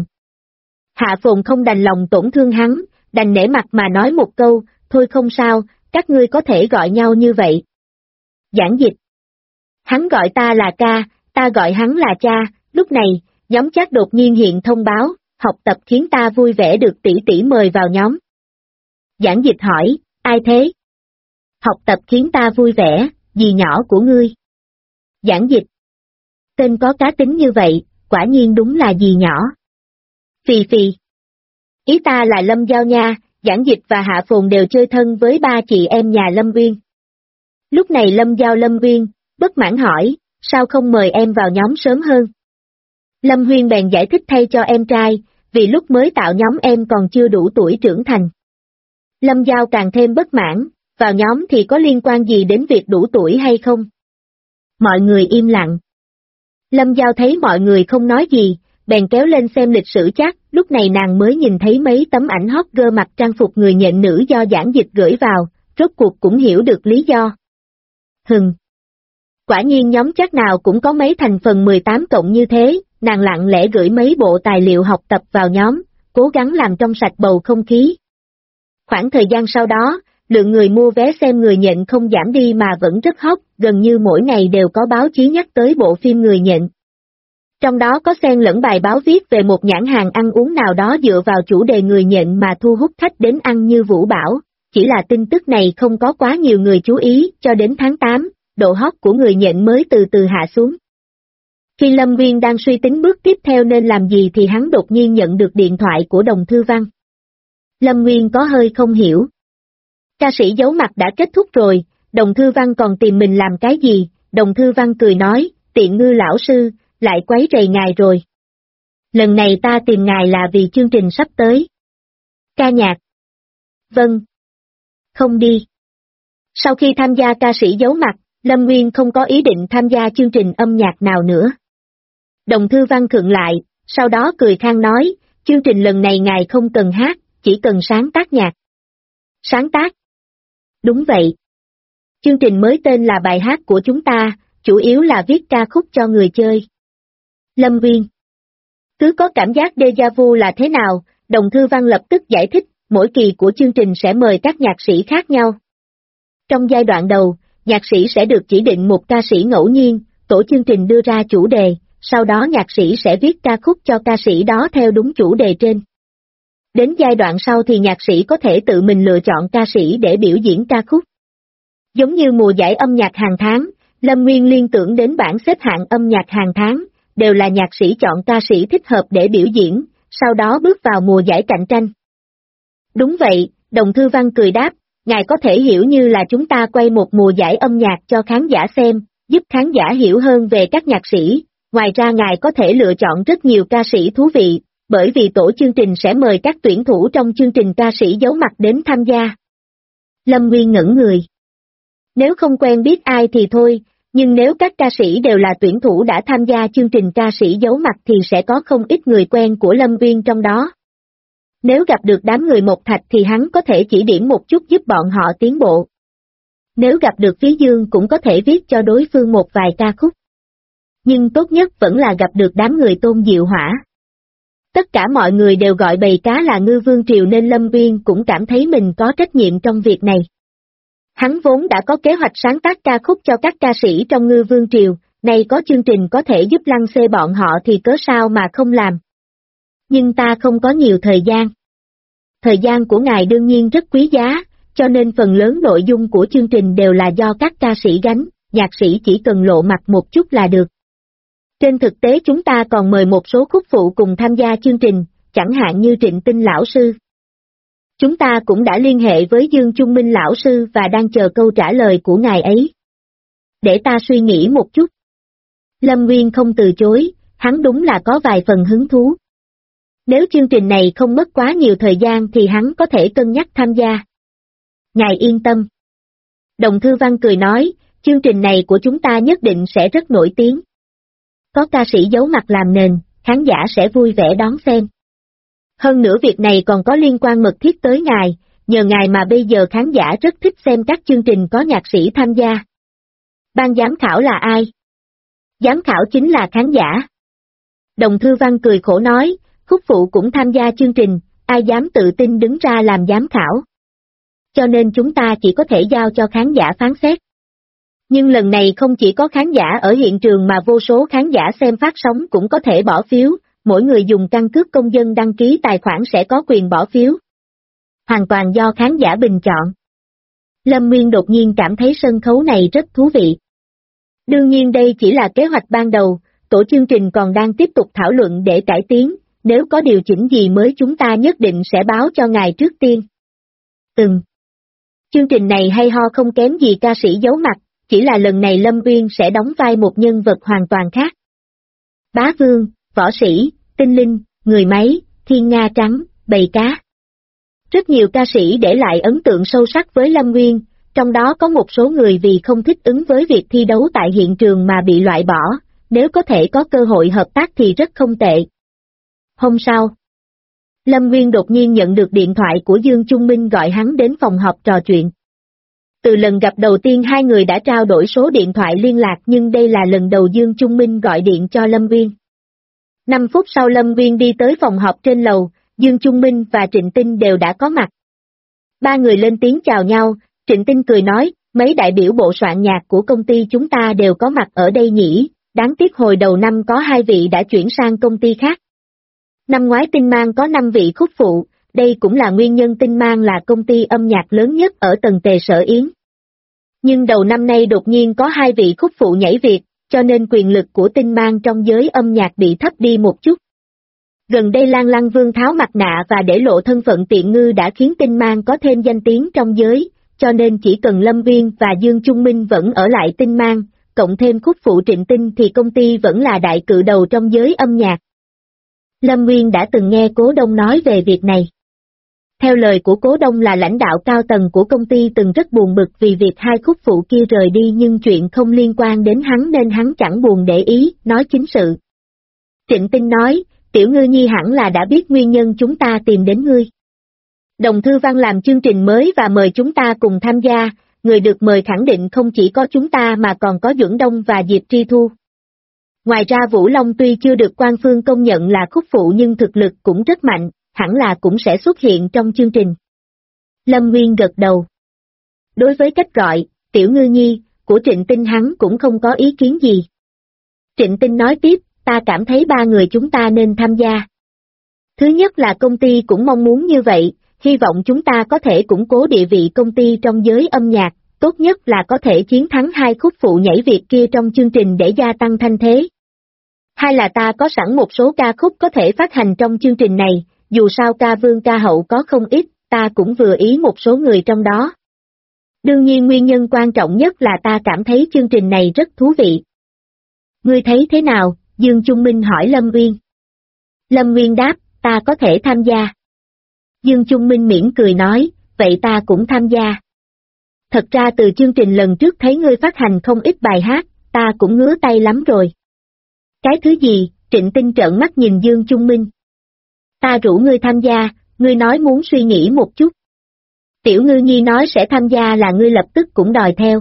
Hạ Phồn không đành lòng tổn thương hắn, đành nể mặt mà nói một câu, thôi không sao, các ngươi có thể gọi nhau như vậy. Giản Dịch. Hắn gọi ta là ca, ta gọi hắn là cha, lúc này, nhóm chat đột nhiên hiện thông báo, học tập khiến ta vui vẻ được tỷ tỷ mời vào nhóm. Giản Dịch hỏi, ai thế? Học tập khiến ta vui vẻ, dì nhỏ của ngươi. Giản Dịch. Tên có cá tính như vậy, quả nhiên đúng là dì nhỏ. Phì phì. Ý ta là Lâm Giao nha, Giản Dịch và Hạ Phồn đều chơi thân với ba chị em nhà Lâm Uyên. Lúc này Lâm Giao Lâm Uyên, bất mãn hỏi, sao không mời em vào nhóm sớm hơn? Lâm Huyên bèn giải thích thay cho em trai, vì lúc mới tạo nhóm em còn chưa đủ tuổi trưởng thành. Lâm Giao càng thêm bất mãn, vào nhóm thì có liên quan gì đến việc đủ tuổi hay không? Mọi người im lặng. Lâm Giao thấy mọi người không nói gì, bèn kéo lên xem lịch sử chat, lúc này nàng mới nhìn thấy mấy tấm ảnh hot girl mặc trang phục người nhện nữ do Giản Dịch gửi vào, rốt cuộc cũng hiểu được lý do. Quả nhiên nhóm chat nào cũng có mấy thành phần 18 cộng như thế, nàng lặng lẽ gửi mấy bộ tài liệu học tập vào nhóm, cố gắng làm trong sạch bầu không khí. Khoảng thời gian sau đó, lượng người mua vé xem người nhện không giảm đi mà vẫn rất hot, gần như mỗi ngày đều có báo chí nhắc tới bộ phim người nhện. Trong đó có xen lẫn bài báo viết về một nhãn hàng ăn uống nào đó dựa vào chủ đề người nhện mà thu hút khách đến ăn như vũ bão, chỉ là tin tức này không có quá nhiều người chú ý, cho đến tháng 8, độ hot của người nhện mới từ từ hạ xuống. Khi Lâm Nguyên đang suy tính bước tiếp theo nên làm gì thì hắn đột nhiên nhận được điện thoại của Đồng Thư Văn. Lâm Nguyên có hơi không hiểu. Ca sĩ giấu mặt đã kết thúc rồi, Đồng Thư Văn còn tìm mình làm cái gì? Đồng Thư Văn cười nói, Tiện Ngư lão sư, lại quấy rầy ngài rồi. Lần này ta tìm ngài là vì chương trình sắp tới. Ca nhạc. Vâng. Không đi. Sau khi tham gia ca sĩ giấu mặt, Lâm Nguyên không có ý định tham gia chương trình âm nhạc nào nữa. Đồng Thư Văn khựng lại, sau đó cười khang nói, chương trình lần này ngài không cần hát, chỉ cần sáng tác nhạc. Sáng tác? Đúng vậy. Chương trình mới tên là bài hát của chúng ta, chủ yếu là viết ca khúc cho người chơi. Lâm Nguyên. Cứ có cảm giác déjà vu là thế nào, Đồng Thư Văn lập tức giải thích, mỗi kỳ của chương trình sẽ mời các nhạc sĩ khác nhau. Trong giai đoạn đầu, nhạc sĩ sẽ được chỉ định một ca sĩ ngẫu nhiên, tổ chương trình đưa ra chủ đề, sau đó nhạc sĩ sẽ viết ca khúc cho ca sĩ đó theo đúng chủ đề trên. Đến giai đoạn sau thì nhạc sĩ có thể tự mình lựa chọn ca sĩ để biểu diễn ca khúc. Giống như mùa giải âm nhạc hàng tháng, Lâm Nguyên liên tưởng đến bảng xếp hạng âm nhạc hàng tháng, đều là nhạc sĩ chọn ca sĩ thích hợp để biểu diễn, sau đó bước vào mùa giải cạnh tranh. Đúng vậy, Đồng Thư Văn cười đáp, ngài có thể hiểu như là chúng ta quay một mùa giải âm nhạc cho khán giả xem, giúp khán giả hiểu hơn về các nhạc sĩ, ngoài ra ngài có thể lựa chọn rất nhiều ca sĩ thú vị, bởi vì tổ chương trình sẽ mời các tuyển thủ trong chương trình ca sĩ giấu mặt đến tham gia. Lâm Nguyên ngẩn người. Nếu không quen biết ai thì thôi, nhưng nếu các ca sĩ đều là tuyển thủ đã tham gia chương trình ca sĩ giấu mặt thì sẽ có không ít người quen của Lâm Nguyên trong đó. Nếu gặp được đám người Mộc Thạch thì hắn có thể chỉ điểm một chút giúp bọn họ tiến bộ. Nếu gặp được Phí Dương cũng có thể viết cho đối phương một vài ca khúc. Nhưng tốt nhất vẫn là gặp được đám người Tôn Diệu Hỏa. Tất cả mọi người đều gọi bầy cá là Ngư Vương Triều nên Lâm Nguyên cũng cảm thấy mình có trách nhiệm trong việc này. Hắn vốn đã có kế hoạch sáng tác ca khúc cho các ca sĩ trong Ngư Vương Triều, nay có chương trình có thể giúp lăng xê bọn họ thì cớ sao mà không làm. Nhưng ta không có nhiều thời gian. Thời gian của ngài đương nhiên rất quý giá, cho nên phần lớn nội dung của chương trình đều là do các ca sĩ gánh, nhạc sĩ chỉ cần lộ mặt một chút là được. Trên thực tế chúng ta còn mời một số khúc phụ cùng tham gia chương trình, chẳng hạn như Trịnh Tinh lão sư. Chúng ta cũng đã liên hệ với Dương Trung Minh lão sư và đang chờ câu trả lời của ngài ấy. Để ta suy nghĩ một chút. Lâm Nguyên không từ chối, hắn đúng là có vài phần hứng thú. Nếu chương trình này không mất quá nhiều thời gian thì hắn có thể cân nhắc tham gia. Ngài yên tâm. Đồng Thư Văn cười nói, chương trình này của chúng ta nhất định sẽ rất nổi tiếng. Có ca sĩ giấu mặt làm nền, khán giả sẽ vui vẻ đón xem. Hơn nữa việc này còn có liên quan mật thiết tới ngài, nhờ ngài mà bây giờ khán giả rất thích xem các chương trình có nhạc sĩ tham gia. Ban giám khảo là ai? Giám khảo chính là khán giả. Đồng Thư Văn cười khổ nói, khúc phụ cũng tham gia chương trình, ai dám tự tin đứng ra làm giám khảo. Cho nên chúng ta chỉ có thể giao cho khán giả phán xét. Nhưng lần này không chỉ có khán giả ở hiện trường mà vô số khán giả xem phát sóng cũng có thể bỏ phiếu, mỗi người dùng căn cước công dân đăng ký tài khoản sẽ có quyền bỏ phiếu. Hoàn toàn do khán giả bình chọn. Lâm Nguyên đột nhiên cảm thấy sân khấu này rất thú vị. Đương nhiên đây chỉ là kế hoạch ban đầu, tổ chương trình còn đang tiếp tục thảo luận để cải tiến, nếu có điều chỉnh gì mới chúng ta nhất định sẽ báo cho ngài trước tiên. Chương trình này hay ho không kém gì ca sĩ giấu mặt, chỉ là lần này Lâm Nguyên sẽ đóng vai một nhân vật hoàn toàn khác. Bá Vương, võ sĩ, tinh linh, người máy, thiên nga trắng, bầy cá. Rất nhiều ca sĩ để lại ấn tượng sâu sắc với Lâm Nguyên, trong đó có một số người vì không thích ứng với việc thi đấu tại hiện trường mà bị loại bỏ, nếu có thể có cơ hội hợp tác thì rất không tệ. Hôm sau, Lâm Nguyên đột nhiên nhận được điện thoại của Dương Trung Minh gọi hắn đến phòng họp trò chuyện. Từ lần gặp đầu tiên hai người đã trao đổi số điện thoại liên lạc nhưng đây là lần đầu Dương Trung Minh gọi điện cho Lâm Nguyên. 5 phút sau Lâm Nguyên đi tới phòng họp trên lầu, Dương Trung Minh và Trịnh Tinh đều đã có mặt. Ba người lên tiếng chào nhau, Trịnh Tinh cười nói, mấy đại biểu bộ soạn nhạc của công ty chúng ta đều có mặt ở đây nhỉ, đáng tiếc hồi đầu năm có 2 vị đã chuyển sang công ty khác. Năm ngoái Tinh Mang có 5 vị khúc phụ, đây cũng là nguyên nhân Tinh Mang là công ty âm nhạc lớn nhất ở tầng Tề Sở Yến. Nhưng đầu năm nay đột nhiên có 2 vị khúc phụ nhảy việc, cho nên quyền lực của Tinh Mang trong giới âm nhạc bị thấp đi một chút. Gần đây Lan Lăng Vương tháo mặt nạ và để lộ thân phận Tiện Ngư đã khiến Tinh Mang có thêm danh tiếng trong giới, cho nên chỉ cần Lâm Nguyên và Dương Trung Minh vẫn ở lại Tinh Mang, cộng thêm khúc phụ Trịnh Tinh thì công ty vẫn là đại cự đầu trong giới âm nhạc. Lâm Nguyên đã từng nghe Cố Đông nói về việc này. Theo lời của Cố Đông là lãnh đạo cao tầng của công ty từng rất buồn bực vì việc 2 khúc phụ kia rời đi nhưng chuyện không liên quan đến hắn nên hắn chẳng buồn để ý, nói chính sự. Trịnh Tinh nói, Tiểu Ngư Nhi hẳn là đã biết nguyên nhân chúng ta tìm đến ngươi. Đồng Thư Văn làm chương trình mới và mời chúng ta cùng tham gia, người được mời khẳng định không chỉ có chúng ta mà còn có Duẩn Đông và Diệp Tri Thu. Ngoài ra Vũ Long tuy chưa được quan phương công nhận là khúc phụ nhưng thực lực cũng rất mạnh, hẳn là cũng sẽ xuất hiện trong chương trình. Lâm Nguyên gật đầu. Đối với cách gọi, Tiểu Ngư Nhi, của Trịnh Tinh hắn cũng không có ý kiến gì. Trịnh Tinh nói tiếp, ta cảm thấy ba người chúng ta nên tham gia. Thứ nhất là công ty cũng mong muốn như vậy, hy vọng chúng ta có thể củng cố địa vị công ty trong giới âm nhạc, tốt nhất là có thể chiến thắng hai khúc phụ nhảy Việt kia trong chương trình để gia tăng thanh thế. Hai là ta có sẵn một số ca khúc có thể phát hành trong chương trình này, dù sao ca vương ca hậu có không ít, ta cũng vừa ý một số người trong đó. Đương nhiên nguyên nhân quan trọng nhất là ta cảm thấy chương trình này rất thú vị. Ngươi thấy thế nào? Dương Trung Minh hỏi Lâm Uyên. Lâm Uyên đáp, ta có thể tham gia. Dương Trung Minh mỉm cười nói, vậy ta cũng tham gia. Thật ra từ chương trình lần trước thấy ngươi phát hành không ít bài hát, ta cũng ngứa tay lắm rồi. Cái thứ gì? Trịnh Tinh trợn mắt nhìn Dương Trung Minh. Ta rủ ngươi tham gia, ngươi nói muốn suy nghĩ một chút. Tiểu Ngư Nhi nói sẽ tham gia là ngươi lập tức cũng đòi theo.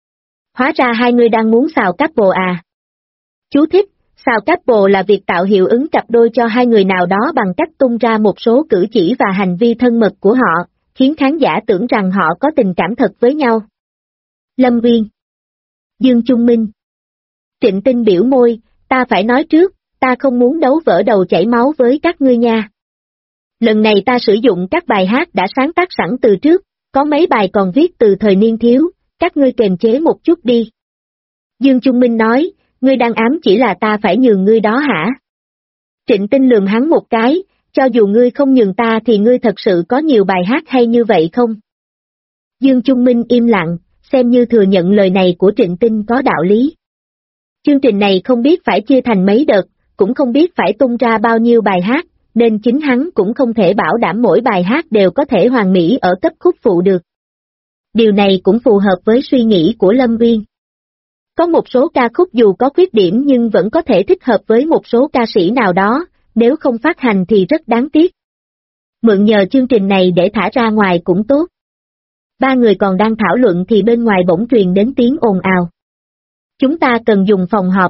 Hóa ra hai ngươi đang muốn xào couple à? Chú thích, xào couple là việc tạo hiệu ứng cặp đôi cho hai người nào đó bằng cách tung ra một số cử chỉ và hành vi thân mật của họ, khiến khán giả tưởng rằng họ có tình cảm thật với nhau. Lâm Uyên. Dương Trung Minh. Trịnh Tinh biểu môi, ta phải nói trước, ta không muốn đấu vỡ đầu chảy máu với các ngươi nha. Lần này ta sử dụng các bài hát đã sáng tác sẵn từ trước, có mấy bài còn viết từ thời niên thiếu, các ngươi kiềm chế một chút đi. Dương Trung Minh nói, ngươi đang ám chỉ là ta phải nhường ngươi đó hả? Trịnh Tinh lườm hắn một cái, cho dù ngươi không nhường ta thì ngươi thật sự có nhiều bài hát hay như vậy không? Dương Trung Minh im lặng, xem như thừa nhận lời này của Trịnh Tinh có đạo lý. Chương trình này không biết phải chia thành mấy đợt, cũng không biết phải tung ra bao nhiêu bài hát, nên chính hắn cũng không thể bảo đảm mỗi bài hát đều có thể hoàn mỹ ở cấp khúc phụ được. Điều này cũng phù hợp với suy nghĩ của Lâm Uyên. Có một số ca khúc dù có khuyết điểm nhưng vẫn có thể thích hợp với một số ca sĩ nào đó, nếu không phát hành thì rất đáng tiếc. Mượn nhờ chương trình này để thả ra ngoài cũng tốt. Ba người còn đang thảo luận thì bên ngoài bỗng truyền đến tiếng ồn ào. Chúng ta cần dùng phòng họp.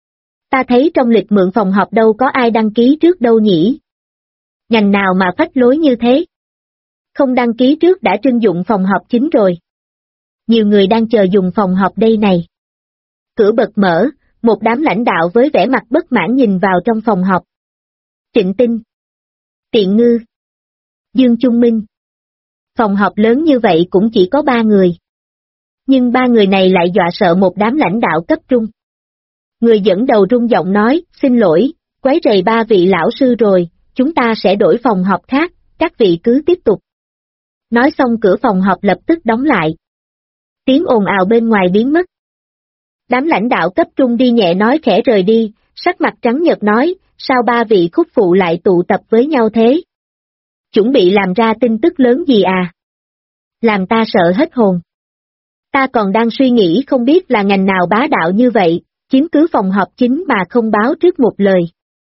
Ta thấy trong lịch mượn phòng họp đâu có ai đăng ký trước đâu nhỉ? Ngành nào mà phách lối như thế? Không đăng ký trước đã trưng dụng phòng họp chính rồi. Nhiều người đang chờ dùng phòng họp đây này. Cửa bật mở, một đám lãnh đạo với vẻ mặt bất mãn nhìn vào trong phòng họp. Trịnh Tinh, Tiện Ngư, Dương Trung Minh. Phòng họp lớn như vậy cũng chỉ có 3 người. Nhưng 3 người này lại dọa sợ một đám lãnh đạo cấp trung. Người dẫn đầu rung giọng nói, xin lỗi, quấy rầy 3 vị lão sư rồi, chúng ta sẽ đổi phòng họp khác, các vị cứ tiếp tục. Nói xong cửa phòng họp lập tức đóng lại. Tiếng ồn ào bên ngoài biến mất. Đám lãnh đạo cấp trung đi nhẹ nói khẽ rời đi, sắc mặt trắng nhợt nói, sao 3 vị khúc phụ lại tụ tập với nhau thế? Chuẩn bị làm ra tin tức lớn gì à? Làm ta sợ hết hồn. Ta còn đang suy nghĩ không biết là ngành nào bá đạo như vậy, chiếm cứ phòng họp chính mà không báo trước một lời.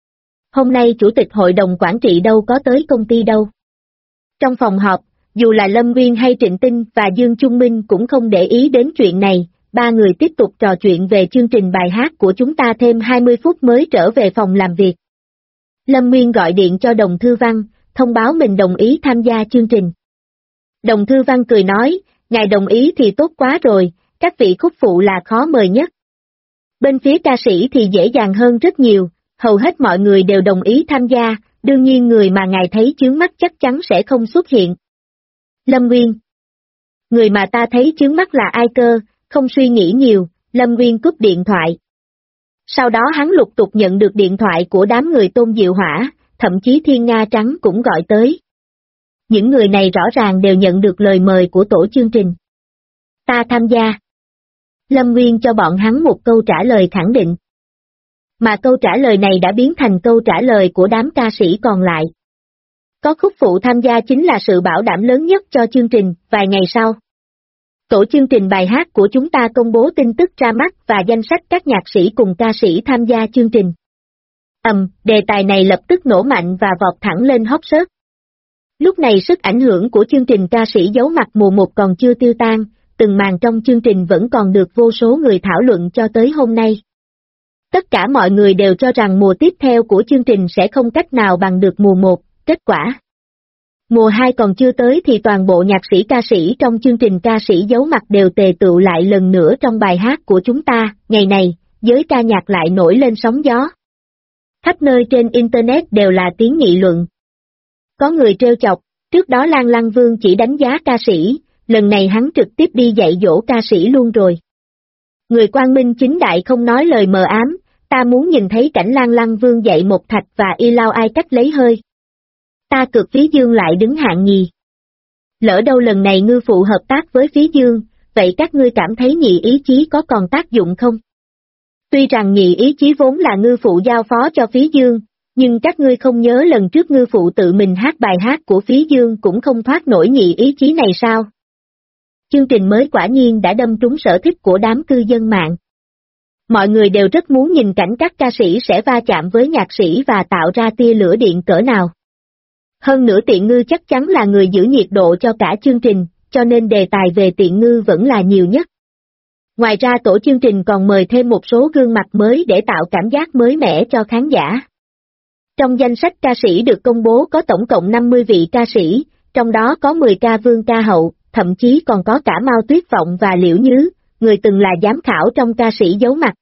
Hôm nay chủ tịch hội đồng quản trị đâu có tới công ty đâu. Trong phòng họp, dù là Lâm Nguyên hay Trịnh Tinh và Dương Trung Minh cũng không để ý đến chuyện này, 3 người tiếp tục trò chuyện về chương trình bài hát của chúng ta thêm 20 phút mới trở về phòng làm việc. Lâm Nguyên gọi điện cho Đồng Thư Văn, thông báo mình đồng ý tham gia chương trình. Đồng Thư Văn cười nói, ngài đồng ý thì tốt quá rồi, các vị khúc phụ là khó mời nhất. Bên phía ca sĩ thì dễ dàng hơn rất nhiều, hầu hết mọi người đều đồng ý tham gia, đương nhiên người mà ngài thấy chướng mắt chắc chắn sẽ không xuất hiện. Lâm Nguyên. Người mà ta thấy chướng mắt là ai cơ, không suy nghĩ nhiều, Lâm Nguyên cúp điện thoại. Sau đó hắn lục tục nhận được điện thoại của đám người Tôn Diệu Hỏa, thậm chí Thiên Nga Trắng cũng gọi tới. Những người này rõ ràng đều nhận được lời mời của tổ chương trình. Ta tham gia. Lâm Nguyên cho bọn hắn một câu trả lời khẳng định. Mà câu trả lời này đã biến thành câu trả lời của đám ca sĩ còn lại. Có khúc phụ tham gia chính là sự bảo đảm lớn nhất cho chương trình. Vài ngày sau, tổ chương trình bài hát của chúng ta công bố tin tức ra mắt và danh sách các nhạc sĩ cùng ca sĩ tham gia chương trình. Đề tài này lập tức nổ mạnh và vọt thẳng lên hot search. Lúc này sức ảnh hưởng của chương trình ca sĩ giấu mặt mùa 1 còn chưa tiêu tan, từng màn trong chương trình vẫn còn được vô số người thảo luận cho tới hôm nay. Tất cả mọi người đều cho rằng mùa tiếp theo của chương trình sẽ không cách nào bằng được mùa 1, kết quả. Mùa 2 còn chưa tới thì toàn bộ nhạc sĩ ca sĩ trong chương trình ca sĩ giấu mặt đều tề tựu lại lần nữa trong bài hát của chúng ta. Ngày này, giới ca nhạc lại nổi lên sóng gió. Khắp nơi trên Internet đều là tiếng nghị luận. Có người trêu chọc, trước đó Lan Lăng Vương chỉ đánh giá ca sĩ, lần này hắn trực tiếp đi dạy dỗ ca sĩ luôn rồi. Người quang minh chính đại không nói lời mờ ám, ta muốn nhìn thấy cảnh Lan Lăng Vương dạy một thạch và y lao ai cách lấy hơi. Ta cực Phí Dương lại đứng hạng nhì. Lỡ đâu lần này ngư phụ hợp tác với Phí Dương, vậy các ngươi cảm thấy nhị ý chí có còn tác dụng không? Tuy rằng nhị ý chí vốn là ngư phụ giao phó cho Phí Dương, nhưng các ngươi không nhớ lần trước ngư phụ tự mình hát bài hát của Phí Dương cũng không thoát nổi nhị ý chí này sao? Chương trình mới quả nhiên đã đâm trúng sở thích của đám cư dân mạng. Mọi người đều rất muốn nhìn cảnh các ca sĩ sẽ va chạm với nhạc sĩ và tạo ra tia lửa điện cỡ nào. Hơn nữa Tiện Ngư chắc chắn là người giữ nhiệt độ cho cả chương trình, cho nên đề tài về Tiện Ngư vẫn là nhiều nhất. Ngoài ra tổ chương trình còn mời thêm một số gương mặt mới để tạo cảm giác mới mẻ cho khán giả. Trong danh sách ca sĩ được công bố có tổng cộng 50 vị ca sĩ, trong đó có 10 ca vương ca hậu, thậm chí còn có cả Mao Tuyết Vọng và Liễu Nhứ, người từng là giám khảo trong ca sĩ giấu mặt.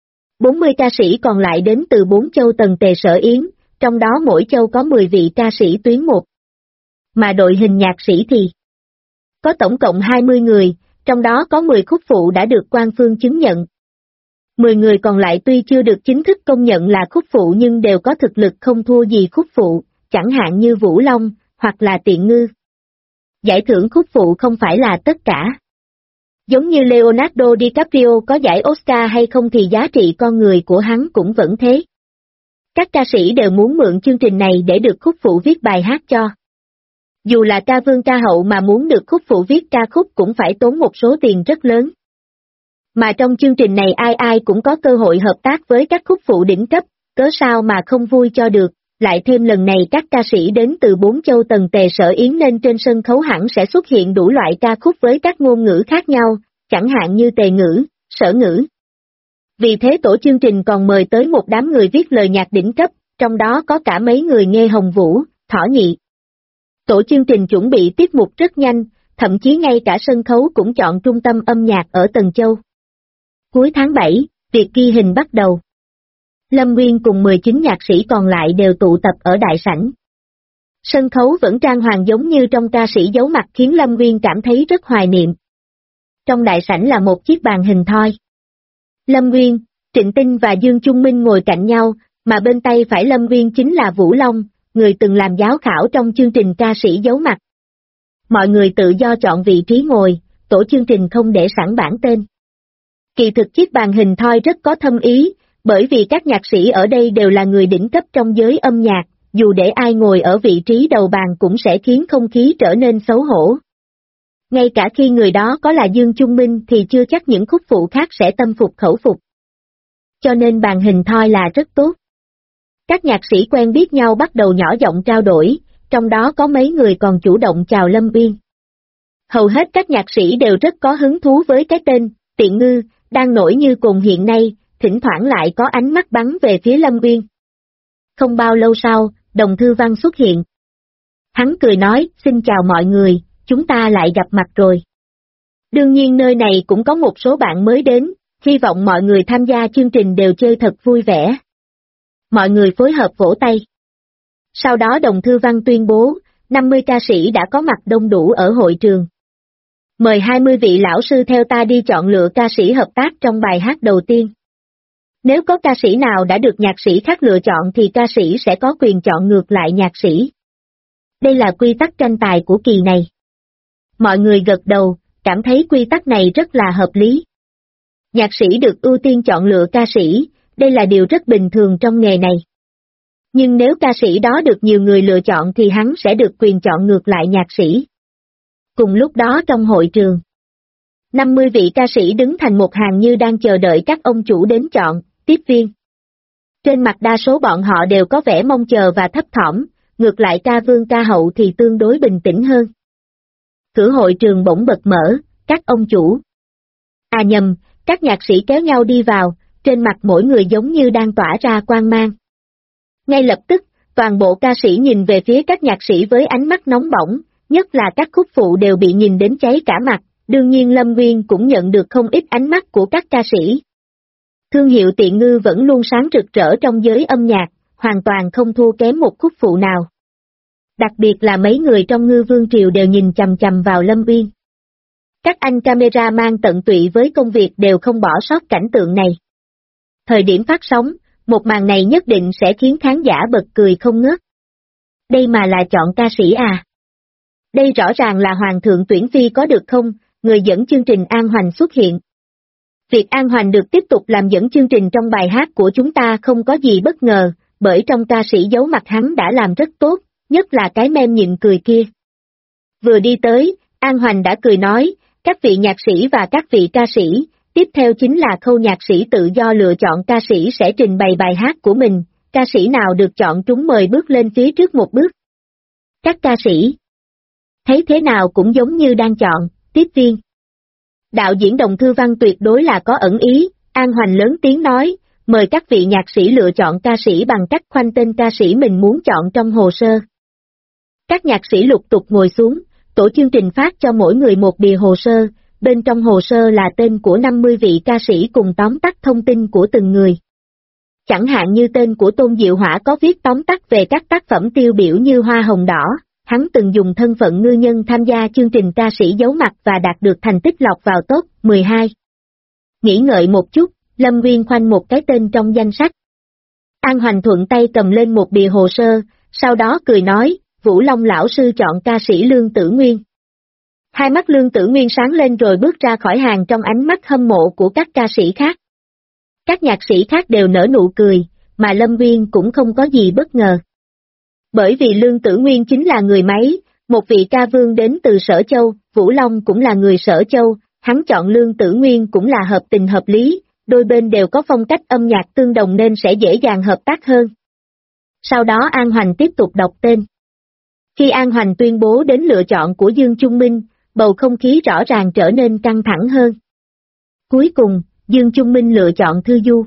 40 ca sĩ còn lại đến từ 4 châu Tần Tề Sở Yến, trong đó mỗi châu có 10 vị ca sĩ tuyến 1. Mà đội hình nhạc sĩ thì có tổng cộng 20 người, trong đó có 10 khúc phụ đã được官phương chứng nhận. 10 người còn lại tuy chưa được chính thức công nhận là khúc phụ nhưng đều có thực lực không thua gì khúc phụ, chẳng hạn như Vũ Long, hoặc là Tiện Ngư. Giải thưởng khúc phụ không phải là tất cả. Giống như Leonardo DiCaprio có giải Oscar hay không thì giá trị con người của hắn cũng vẫn thế. Các ca sĩ đều muốn mượn chương trình này để được khúc phụ viết bài hát cho. Dù là ca vương ca hậu mà muốn được khúc phụ viết ca khúc cũng phải tốn một số tiền rất lớn. Mà trong chương trình này ai ai cũng có cơ hội hợp tác với các khúc phụ đỉnh cấp, cớ sao mà không vui cho được, lại thêm lần này các ca sĩ đến từ 4 châu Tần Tề Sở Yến nên trên sân khấu hẳn sẽ xuất hiện đủ loại ca khúc với các ngôn ngữ khác nhau, chẳng hạn như Tề ngữ, Sở ngữ. Vì thế tổ chương trình còn mời tới một đám người viết lời nhạc đỉnh cấp, trong đó có cả mấy người Nghê Hồng Vũ, Thỏ Nhị. Tổ chương trình chuẩn bị tiết mục rất nhanh, thậm chí ngay cả sân khấu cũng chọn trung tâm âm nhạc ở Tần Châu. Cuối tháng 7, việc ghi hình bắt đầu. Lâm Nguyên cùng 19 nhạc sĩ còn lại đều tụ tập ở đại sảnh. Sân khấu vẫn trang hoàng giống như trong ca sĩ giấu mặt khiến Lâm Nguyên cảm thấy rất hoài niệm. Trong đại sảnh là một chiếc bàn hình thoi. Lâm Nguyên, Trịnh Tinh và Dương Trung Minh ngồi cạnh nhau, mà bên tay phải Lâm Nguyên chính là Vũ Long, người từng làm giám khảo trong chương trình ca sĩ giấu mặt. Mọi người tự do chọn vị trí ngồi, tổ chương trình không để sẵn bảng tên. Kỳ thực chiếc bàn hình thoi rất có thâm ý, bởi vì các nhạc sĩ ở đây đều là người đỉnh cấp trong giới âm nhạc, dù để ai ngồi ở vị trí đầu bàn cũng sẽ khiến không khí trở nên xấu hổ. Ngay cả khi người đó có là Dương Trung Minh thì chưa chắc những khúc phụ khác sẽ tâm phục khẩu phục. Cho nên bàn hình thoi là rất tốt. Các nhạc sĩ quen biết nhau bắt đầu nhỏ giọng trao đổi, trong đó có mấy người còn chủ động chào Lâm Uyên. Hầu hết các nhạc sĩ đều rất có hứng thú với cái tên Tiện Ngư, đang nổi như cồn hiện nay, thỉnh thoảng lại có ánh mắt bắn về phía Lâm Uyên. Không bao lâu sau, Đồng Thư Văn xuất hiện. Hắn cười nói, xin chào mọi người, chúng ta lại gặp mặt rồi. Đương nhiên nơi này cũng có một số bạn mới đến, hy vọng mọi người tham gia chương trình đều chơi thật vui vẻ. Mọi người phối hợp vỗ tay. Sau đó Đồng Thư Văn tuyên bố, 50 ca sĩ đã có mặt đông đủ ở hội trường. Mời 20 vị lão sư theo ta đi chọn lựa ca sĩ hợp tác trong bài hát đầu tiên. Nếu có ca sĩ nào đã được nhạc sĩ khác lựa chọn thì ca sĩ sẽ có quyền chọn ngược lại nhạc sĩ. Đây là quy tắc tranh tài của kỳ này. Mọi người gật đầu, cảm thấy quy tắc này rất là hợp lý. Nhạc sĩ được ưu tiên chọn lựa ca sĩ, đây là điều rất bình thường trong nghề này. Nhưng nếu ca sĩ đó được nhiều người lựa chọn thì hắn sẽ được quyền chọn ngược lại nhạc sĩ. Cùng lúc đó trong hội trường, 50 vị ca sĩ đứng thành một hàng như đang chờ đợi các ông chủ đến chọn tiếp viên. Trên mặt đa số bọn họ đều có vẻ mong chờ và thấp thỏm, ngược lại ca vương ca hậu thì tương đối bình tĩnh hơn. Cửa hội trường bỗng bật mở, các ông chủ. À nhầm, các nhạc sĩ kéo nhau đi vào, trên mặt mỗi người giống như đang tỏa ra quang mang. Ngay lập tức, toàn bộ ca sĩ nhìn về phía các nhạc sĩ với ánh mắt nóng bỏng, nhất là các khúc phụ đều bị nhìn đến cháy cả mặt, đương nhiên Lâm Nguyên cũng nhận được không ít ánh mắt của các ca sĩ. Thương hiệu Tiện Ngư vẫn luôn sáng rực rỡ trong giới âm nhạc, hoàn toàn không thua kém một khúc phụ nào. Đặc biệt là mấy người trong Ngư Vương Triều đều nhìn chằm chằm vào Lâm Nguyên. Các anh camera mang tận tụy với công việc đều không bỏ sót cảnh tượng này. Thời điểm phát sóng, một màn này nhất định sẽ khiến khán giả bật cười không ngớt. Đây mà là chọn ca sĩ à? Đây rõ ràng là Hoàng thượng tuyển phi có được không? Người dẫn chương trình An Hoành xuất hiện. Việc An Hoành được tiếp tục làm dẫn chương trình trong bài hát của chúng ta không có gì bất ngờ, bởi trong ca sĩ giấu mặt hắn đã làm rất tốt, nhất là cái meme nhịn cười kia. Vừa đi tới, An Hoành đã cười nói, các vị nhạc sĩ và các vị ca sĩ, tiếp theo chính là khâu nhạc sĩ tự do lựa chọn ca sĩ sẽ trình bày bài hát của mình, ca sĩ nào được chọn trúng mời bước lên phía trước một bước. Các ca sĩ thấy thế nào cũng giống như đang chọn tiếp viên. Đạo diễn Đồng Thư Văn tuyệt đối là có ẩn ý, An Hoành lớn tiếng nói, mời các vị nhạc sĩ lựa chọn ca sĩ bằng cách khoanh tên ca sĩ mình muốn chọn trong hồ sơ. Các nhạc sĩ lục tục ngồi xuống, tổ chương trình phát cho mỗi người một bìa hồ sơ, bên trong hồ sơ là tên của 50 vị ca sĩ cùng tóm tắt thông tin của từng người. Chẳng hạn như tên của Tôn Diệu Hỏa có viết tóm tắt về các tác phẩm tiêu biểu như Hoa Hồng Đỏ, hắn từng dùng thân phận ngư nhân tham gia chương trình ca sĩ giấu mặt và đạt được thành tích lọt vào top 12. Nghĩ ngợi một chút, Lâm Nguyên khoanh một cái tên trong danh sách. An Hoành thuận tay cầm lên một bìa hồ sơ, sau đó cười nói, Vũ Long lão sư chọn ca sĩ Lương Tử Nguyên. Hai mắt Lương Tử Nguyên sáng lên rồi bước ra khỏi hàng trong ánh mắt hâm mộ của các ca sĩ khác. Các nhạc sĩ khác đều nở nụ cười, mà Lâm Nguyên cũng không có gì bất ngờ. Bởi vì Lương Tử Nguyên chính là người máy, một vị ca vương đến từ Sở Châu, Vũ Long cũng là người Sở Châu, hắn chọn Lương Tử Nguyên cũng là hợp tình hợp lý, đôi bên đều có phong cách âm nhạc tương đồng nên sẽ dễ dàng hợp tác hơn. Sau đó An Hoành tiếp tục đọc tên. Khi An Hoành tuyên bố đến lựa chọn của Dương Trung Minh, bầu không khí rõ ràng trở nên căng thẳng hơn. Cuối cùng, Dương Trung Minh lựa chọn Thư Du.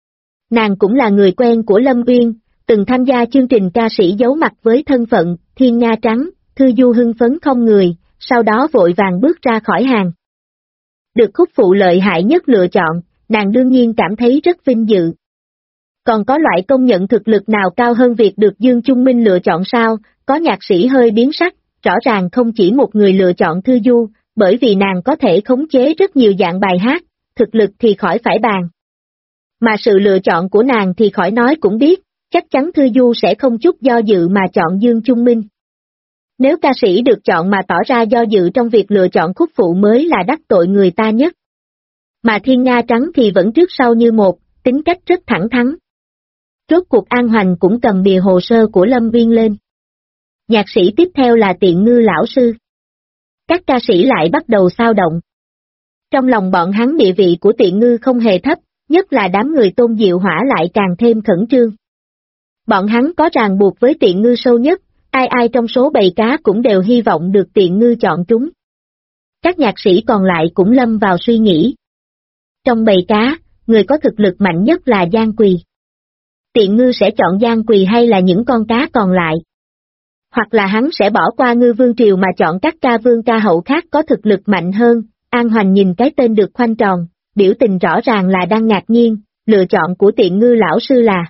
Nàng cũng là người quen của Lâm Uyên, từng tham gia chương trình ca sĩ giấu mặt với thân phận Thiên Nga Trắng, Thư Du hưng phấn không người, sau đó vội vàng bước ra khỏi hàng. Được khúc phụ lợi hại nhất lựa chọn, nàng đương nhiên cảm thấy rất vinh dự. Còn có loại công nhận thực lực nào cao hơn việc được Dương Trung Minh lựa chọn sao? Có nhạc sĩ hơi biến sắc, rõ ràng không chỉ một người lựa chọn Thư Du, bởi vì nàng có thể khống chế rất nhiều dạng bài hát, thực lực thì khỏi phải bàn. Mà sự lựa chọn của nàng thì khỏi nói cũng biết, chắc chắn Thư Du sẽ không chút do dự mà chọn Dương Trung Minh. Nếu ca sĩ được chọn mà tỏ ra do dự trong việc lựa chọn khúc phụ mới là đắc tội người ta nhất. Mà Thiên Nga Trắng thì vẫn trước sau như một, tính cách rất thẳng thắn. Rốt cuộc An Hoành cũng cầm bìa hồ sơ của Lâm Uyên lên. Nhạc sĩ tiếp theo là Tiện Ngư lão sư. Các ca sĩ lại bắt đầu xao động. Trong lòng bọn hắn địa vị của Tiện Ngư không hề thấp, nhất là đám người Tôn Diệu Hỏa lại càng thêm khẩn trương. Bọn hắn có ràng buộc với Tiện Ngư sâu nhất, ai ai trong số bầy cá cũng đều hy vọng được Tiện Ngư chọn trúng. Các nhạc sĩ còn lại cũng lâm vào suy nghĩ. Trong bầy cá, người có thực lực mạnh nhất là Giang Quỳ. Tiện Ngư sẽ chọn Giang Quỳ hay là những con cá còn lại? Hoặc là hắn sẽ bỏ qua Ngư Vương Triều mà chọn các ca vương ca hậu khác có thực lực mạnh hơn? An Hoành nhìn cái tên được khoanh tròn, biểu tình rõ ràng là đang ngạc nhiên, lựa chọn của Tiện Ngư lão sư là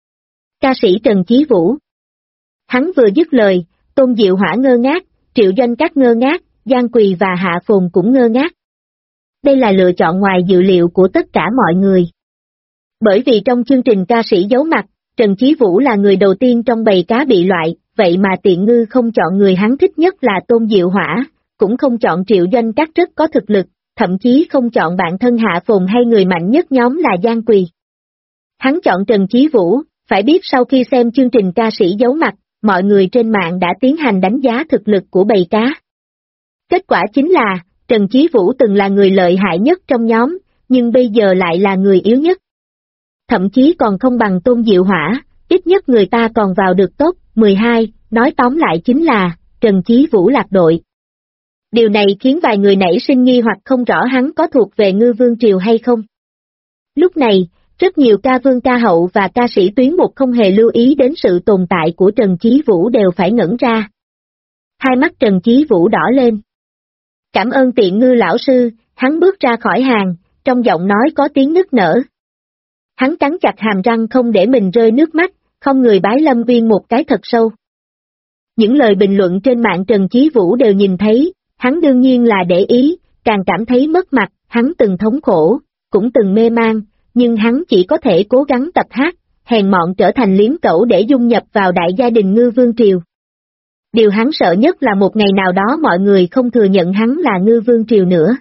ca sĩ Trần Chí Vũ. Hắn vừa dứt lời, Tôn Diệu Hỏa ngơ ngác, Triệu Doanh Các ngơ ngác, Giang Quỳ và Hạ Phồn cũng ngơ ngác. Đây là lựa chọn ngoài dự liệu của tất cả mọi người. Bởi vì trong chương trình ca sĩ giấu mặt, Trần Chí Vũ là người đầu tiên trong bầy cá bị loại, vậy mà Tiện Ngư không chọn người hắn thích nhất là Tôn Diệu Hỏa, cũng không chọn Triệu Doanh Các rất có thực lực, thậm chí không chọn bạn thân Hạ Phồn hay người mạnh nhất nhóm là Giang Quỳ. Hắn chọn Trần Chí Vũ, phải biết sau khi xem chương trình ca sĩ giấu mặt, mọi người trên mạng đã tiến hành đánh giá thực lực của bầy cá. Kết quả chính là, Trần Chí Vũ từng là người lợi hại nhất trong nhóm, nhưng bây giờ lại là người yếu nhất. thậm chí còn không bằng Tôn Diệu Hỏa, ít nhất người ta còn vào được top 12, nói tóm lại chính là, Trần Chí Vũ lạc đội. Điều này khiến vài người nảy sinh nghi hoặc không rõ hắn có thuộc về Ngư Vương Triều hay không. Lúc này, rất nhiều ca vương ca hậu và ca sĩ tuyến một không hề lưu ý đến sự tồn tại của Trần Chí Vũ đều phải ngẩn ra. Hai mắt Trần Chí Vũ đỏ lên. Cảm ơn Tiện Ngư lão sư, hắn bước ra khỏi hàng, trong giọng nói có tiếng nức nở. Hắn cắn chặt hàm răng không để mình rơi nước mắt, không người bái Lâm Uyên một cái thật sâu. Những lời bình luận trên mạng Trần Chí Vũ đều nhìn thấy, hắn đương nhiên là để ý, càng cảm thấy mất mặt, hắn từng thống khổ, cũng từng mê man, nhưng hắn chỉ có thể cố gắng tập hát, hèn mọn trở thành liếm cẩu để dung nhập vào đại gia đình Ngư Vương Triều. Điều hắn sợ nhất là một ngày nào đó mọi người không thừa nhận hắn là Ngư Vương Triều nữa.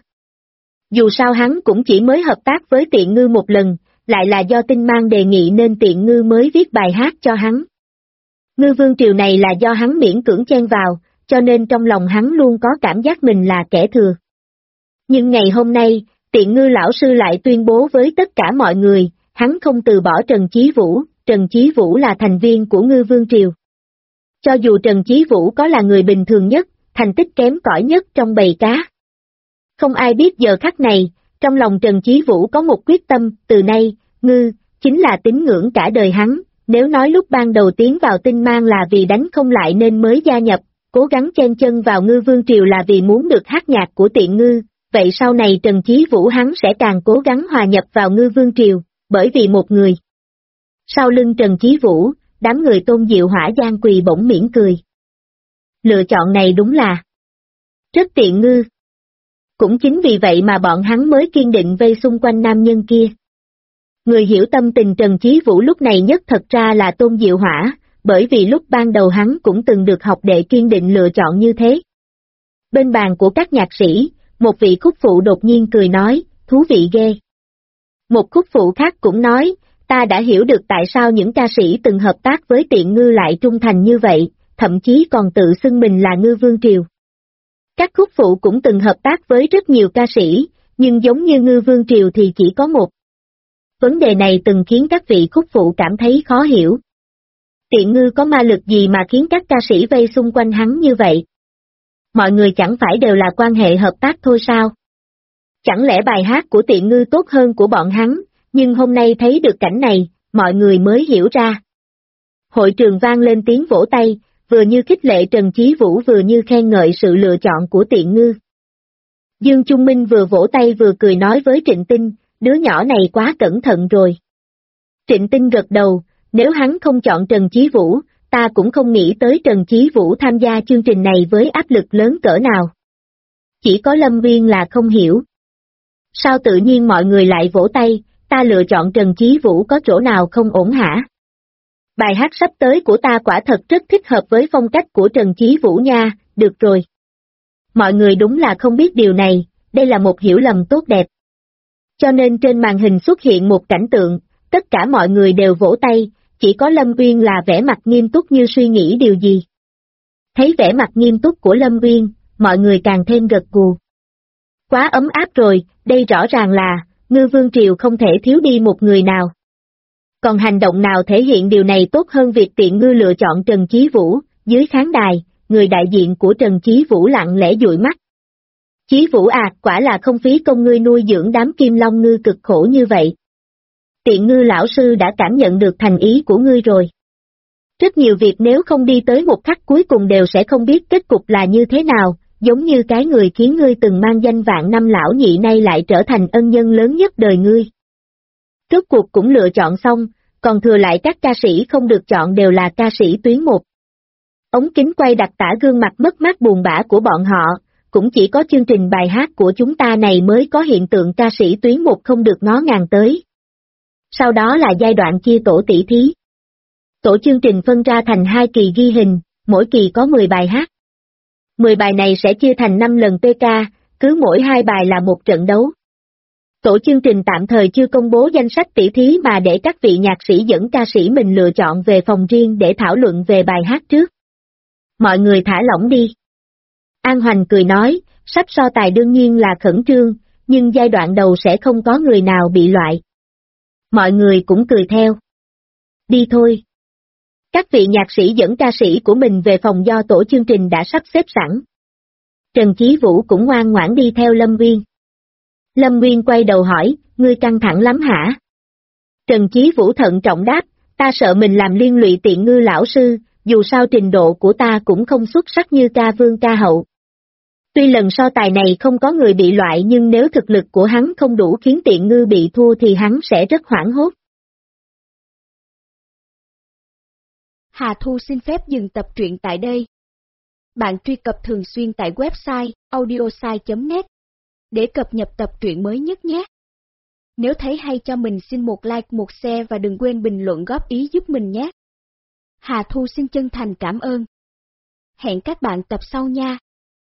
Dù sao hắn cũng chỉ mới hợp tác với Tiện Ngư một lần, lại là do Tinh Mang đề nghị nên Tiện Ngư mới viết bài hát cho hắn. Ngư Vương Triều này là do hắn miễn cưỡng chen vào, cho nên trong lòng hắn luôn có cảm giác mình là kẻ thừa. Nhưng ngày hôm nay, Tiện Ngư lão sư lại tuyên bố với tất cả mọi người, hắn không từ bỏ Trần Chí Vũ là thành viên của Ngư Vương Triều. Cho dù Trần Chí Vũ có là người bình thường nhất, thành tích kém cỏi nhất trong bầy cá. Không ai biết giờ khắc này, trong lòng Trần Chí Vũ có một quyết tâm, từ nay, Ngư, chính là tín ngưỡng cả đời hắn, nếu nói lúc ban đầu tiến vào Tinh Mang là vì đánh không lại nên mới gia nhập, cố gắng chen chân vào Ngư Vương Triều là vì muốn được hát nhạc của Tiện Ngư, vậy sau này Trần Chí Vũ hắn sẽ càng cố gắng hòa nhập vào Ngư Vương Triều, bởi vì một người. Sau lưng Trần Chí Vũ, đám người Tôn Diệu Hỏa gian quỳ bỗng mỉm cười. Lựa chọn này đúng là rất Tiện Ngư. Cũng chính vì vậy mà bọn hắn mới kiên định vây xung quanh nam nhân kia. Người hiểu tâm tình Trần Chí Vũ lúc này nhất thật ra là Tôn Diệu Hỏa, bởi vì lúc ban đầu hắn cũng từng được học đệ kiên định lựa chọn như thế. Bên bàn của các nhạc sĩ, một vị khúc phụ đột nhiên cười nói, thú vị ghê. Một khúc phụ khác cũng nói, ta đã hiểu được tại sao những ca sĩ từng hợp tác với Tiện Ngư lại trung thành như vậy, thậm chí còn tự xưng mình là Ngư Vương Triều. Các khúc phụ cũng từng hợp tác với rất nhiều ca sĩ, nhưng giống như Ngư Vương Triều thì chỉ có một. Vấn đề này từng khiến các vị khúc phụ cảm thấy khó hiểu. Tiện Ngư có ma lực gì mà khiến các ca sĩ vây xung quanh hắn như vậy? Mọi người chẳng phải đều là quan hệ hợp tác thôi sao? Chẳng lẽ bài hát của Tiện Ngư tốt hơn của bọn hắn, nhưng hôm nay thấy được cảnh này, mọi người mới hiểu ra. Hội trường vang lên tiếng vỗ tay, vừa như khích lệ Trần Chí Vũ vừa như khen ngợi sự lựa chọn của Tiện Ngư. Dương Trung Minh vừa vỗ tay vừa cười nói với Trịnh Tinh, đứa nhỏ này quá cẩn thận rồi. Trịnh Tinh gật đầu, nếu hắn không chọn Trần Chí Vũ, ta cũng không nghĩ tới Trần Chí Vũ tham gia chương trình này với áp lực lớn cỡ nào. Chỉ có Lâm Uyên là không hiểu. Sao tự nhiên mọi người lại vỗ tay, ta lựa chọn Trần Chí Vũ có chỗ nào không ổn hả? Bài hát sắp tới của ta quả thật rất thích hợp với phong cách của Trần Chí Vũ nha, được rồi. Mọi người đúng là không biết điều này, đây là một hiểu lầm tốt đẹp. Cho nên trên màn hình xuất hiện một cảnh tượng, tất cả mọi người đều vỗ tay, chỉ có Lâm Uyên là vẻ mặt nghiêm túc như suy nghĩ điều gì. Thấy vẻ mặt nghiêm túc của Lâm Uyên, mọi người càng thêm gật gù. Quá ấm áp rồi, đây rõ ràng là, Ngư Vương Triều không thể thiếu đi một người nào. Còn hành động nào thể hiện điều này tốt hơn việc Tiện Ngư lựa chọn Trần Chí Vũ, dưới khán đài, người đại diện của Trần Chí Vũ lặng lẽ dụi mắt. Chí Vũ à, quả là không phí công ngươi nuôi dưỡng đám Kim Long Ngư cực khổ như vậy. Tiện Ngư lão sư đã cảm nhận được thành ý của ngươi rồi. Rất nhiều việc nếu không đi tới một khắc cuối cùng đều sẽ không biết kết cục là như thế nào, giống như cái người khiến ngươi từng mang danh vạn năm lão nhị nay lại trở thành ân nhân lớn nhất đời ngươi. Rốt cuộc cũng lựa chọn xong, còn thừa lại các ca sĩ không được chọn đều là ca sĩ tuyến một. Ống kính quay đặc tả gương mặt mất mát buồn bã của bọn họ, cũng chỉ có chương trình bài hát của chúng ta này mới có hiện tượng ca sĩ tuyến một không được ngó ngàng tới. Sau đó là giai đoạn chia tổ tỷ thí. Tổ chương trình phân ra thành 2 kỳ ghi hình, mỗi kỳ có 10 bài hát. 10 bài này sẽ chia thành 5 lần PK, cứ mỗi 2 bài là một trận đấu. Tổ chương trình tạm thời chưa công bố danh sách tỷ thí mà để các vị nhạc sĩ dẫn ca sĩ mình lựa chọn về phòng riêng để thảo luận về bài hát trước. Mọi người thả lỏng đi. An Hoành cười nói, sắp so tài đương nhiên là khẩn trương, nhưng giai đoạn đầu sẽ không có người nào bị loại. mọi người cũng cười theo. Đi thôi. Các vị nhạc sĩ dẫn ca sĩ của mình về phòng do tổ chương trình đã sắp xếp sẵn. Trần Chí Vũ cũng ngoan ngoãn đi theo Lâm Nguyên. Lâm Nguyên quay đầu hỏi, ngươi căng thẳng lắm hả? Trần Chí Vũ thận trọng đáp, ta sợ mình làm liên lụy Tiện Ngư lão sư, dù sao trình độ của ta cũng không xuất sắc như ca vương ca hậu. Tuy lần so tài này không có người bị loại nhưng nếu thực lực của hắn không đủ khiến Tiện Ngư bị thua thì hắn sẽ rất hoảng hốt. Hà Thu xin phép dừng tập truyện tại đây. Bạn truy cập thường xuyên tại website audiosai.net để cập nhật tập truyện mới nhất nhé. Nếu thấy hay cho mình xin một like, một share và đừng quên bình luận góp ý giúp mình nhé. Hà Thu xin chân thành cảm ơn. Hẹn các bạn tập sau nha.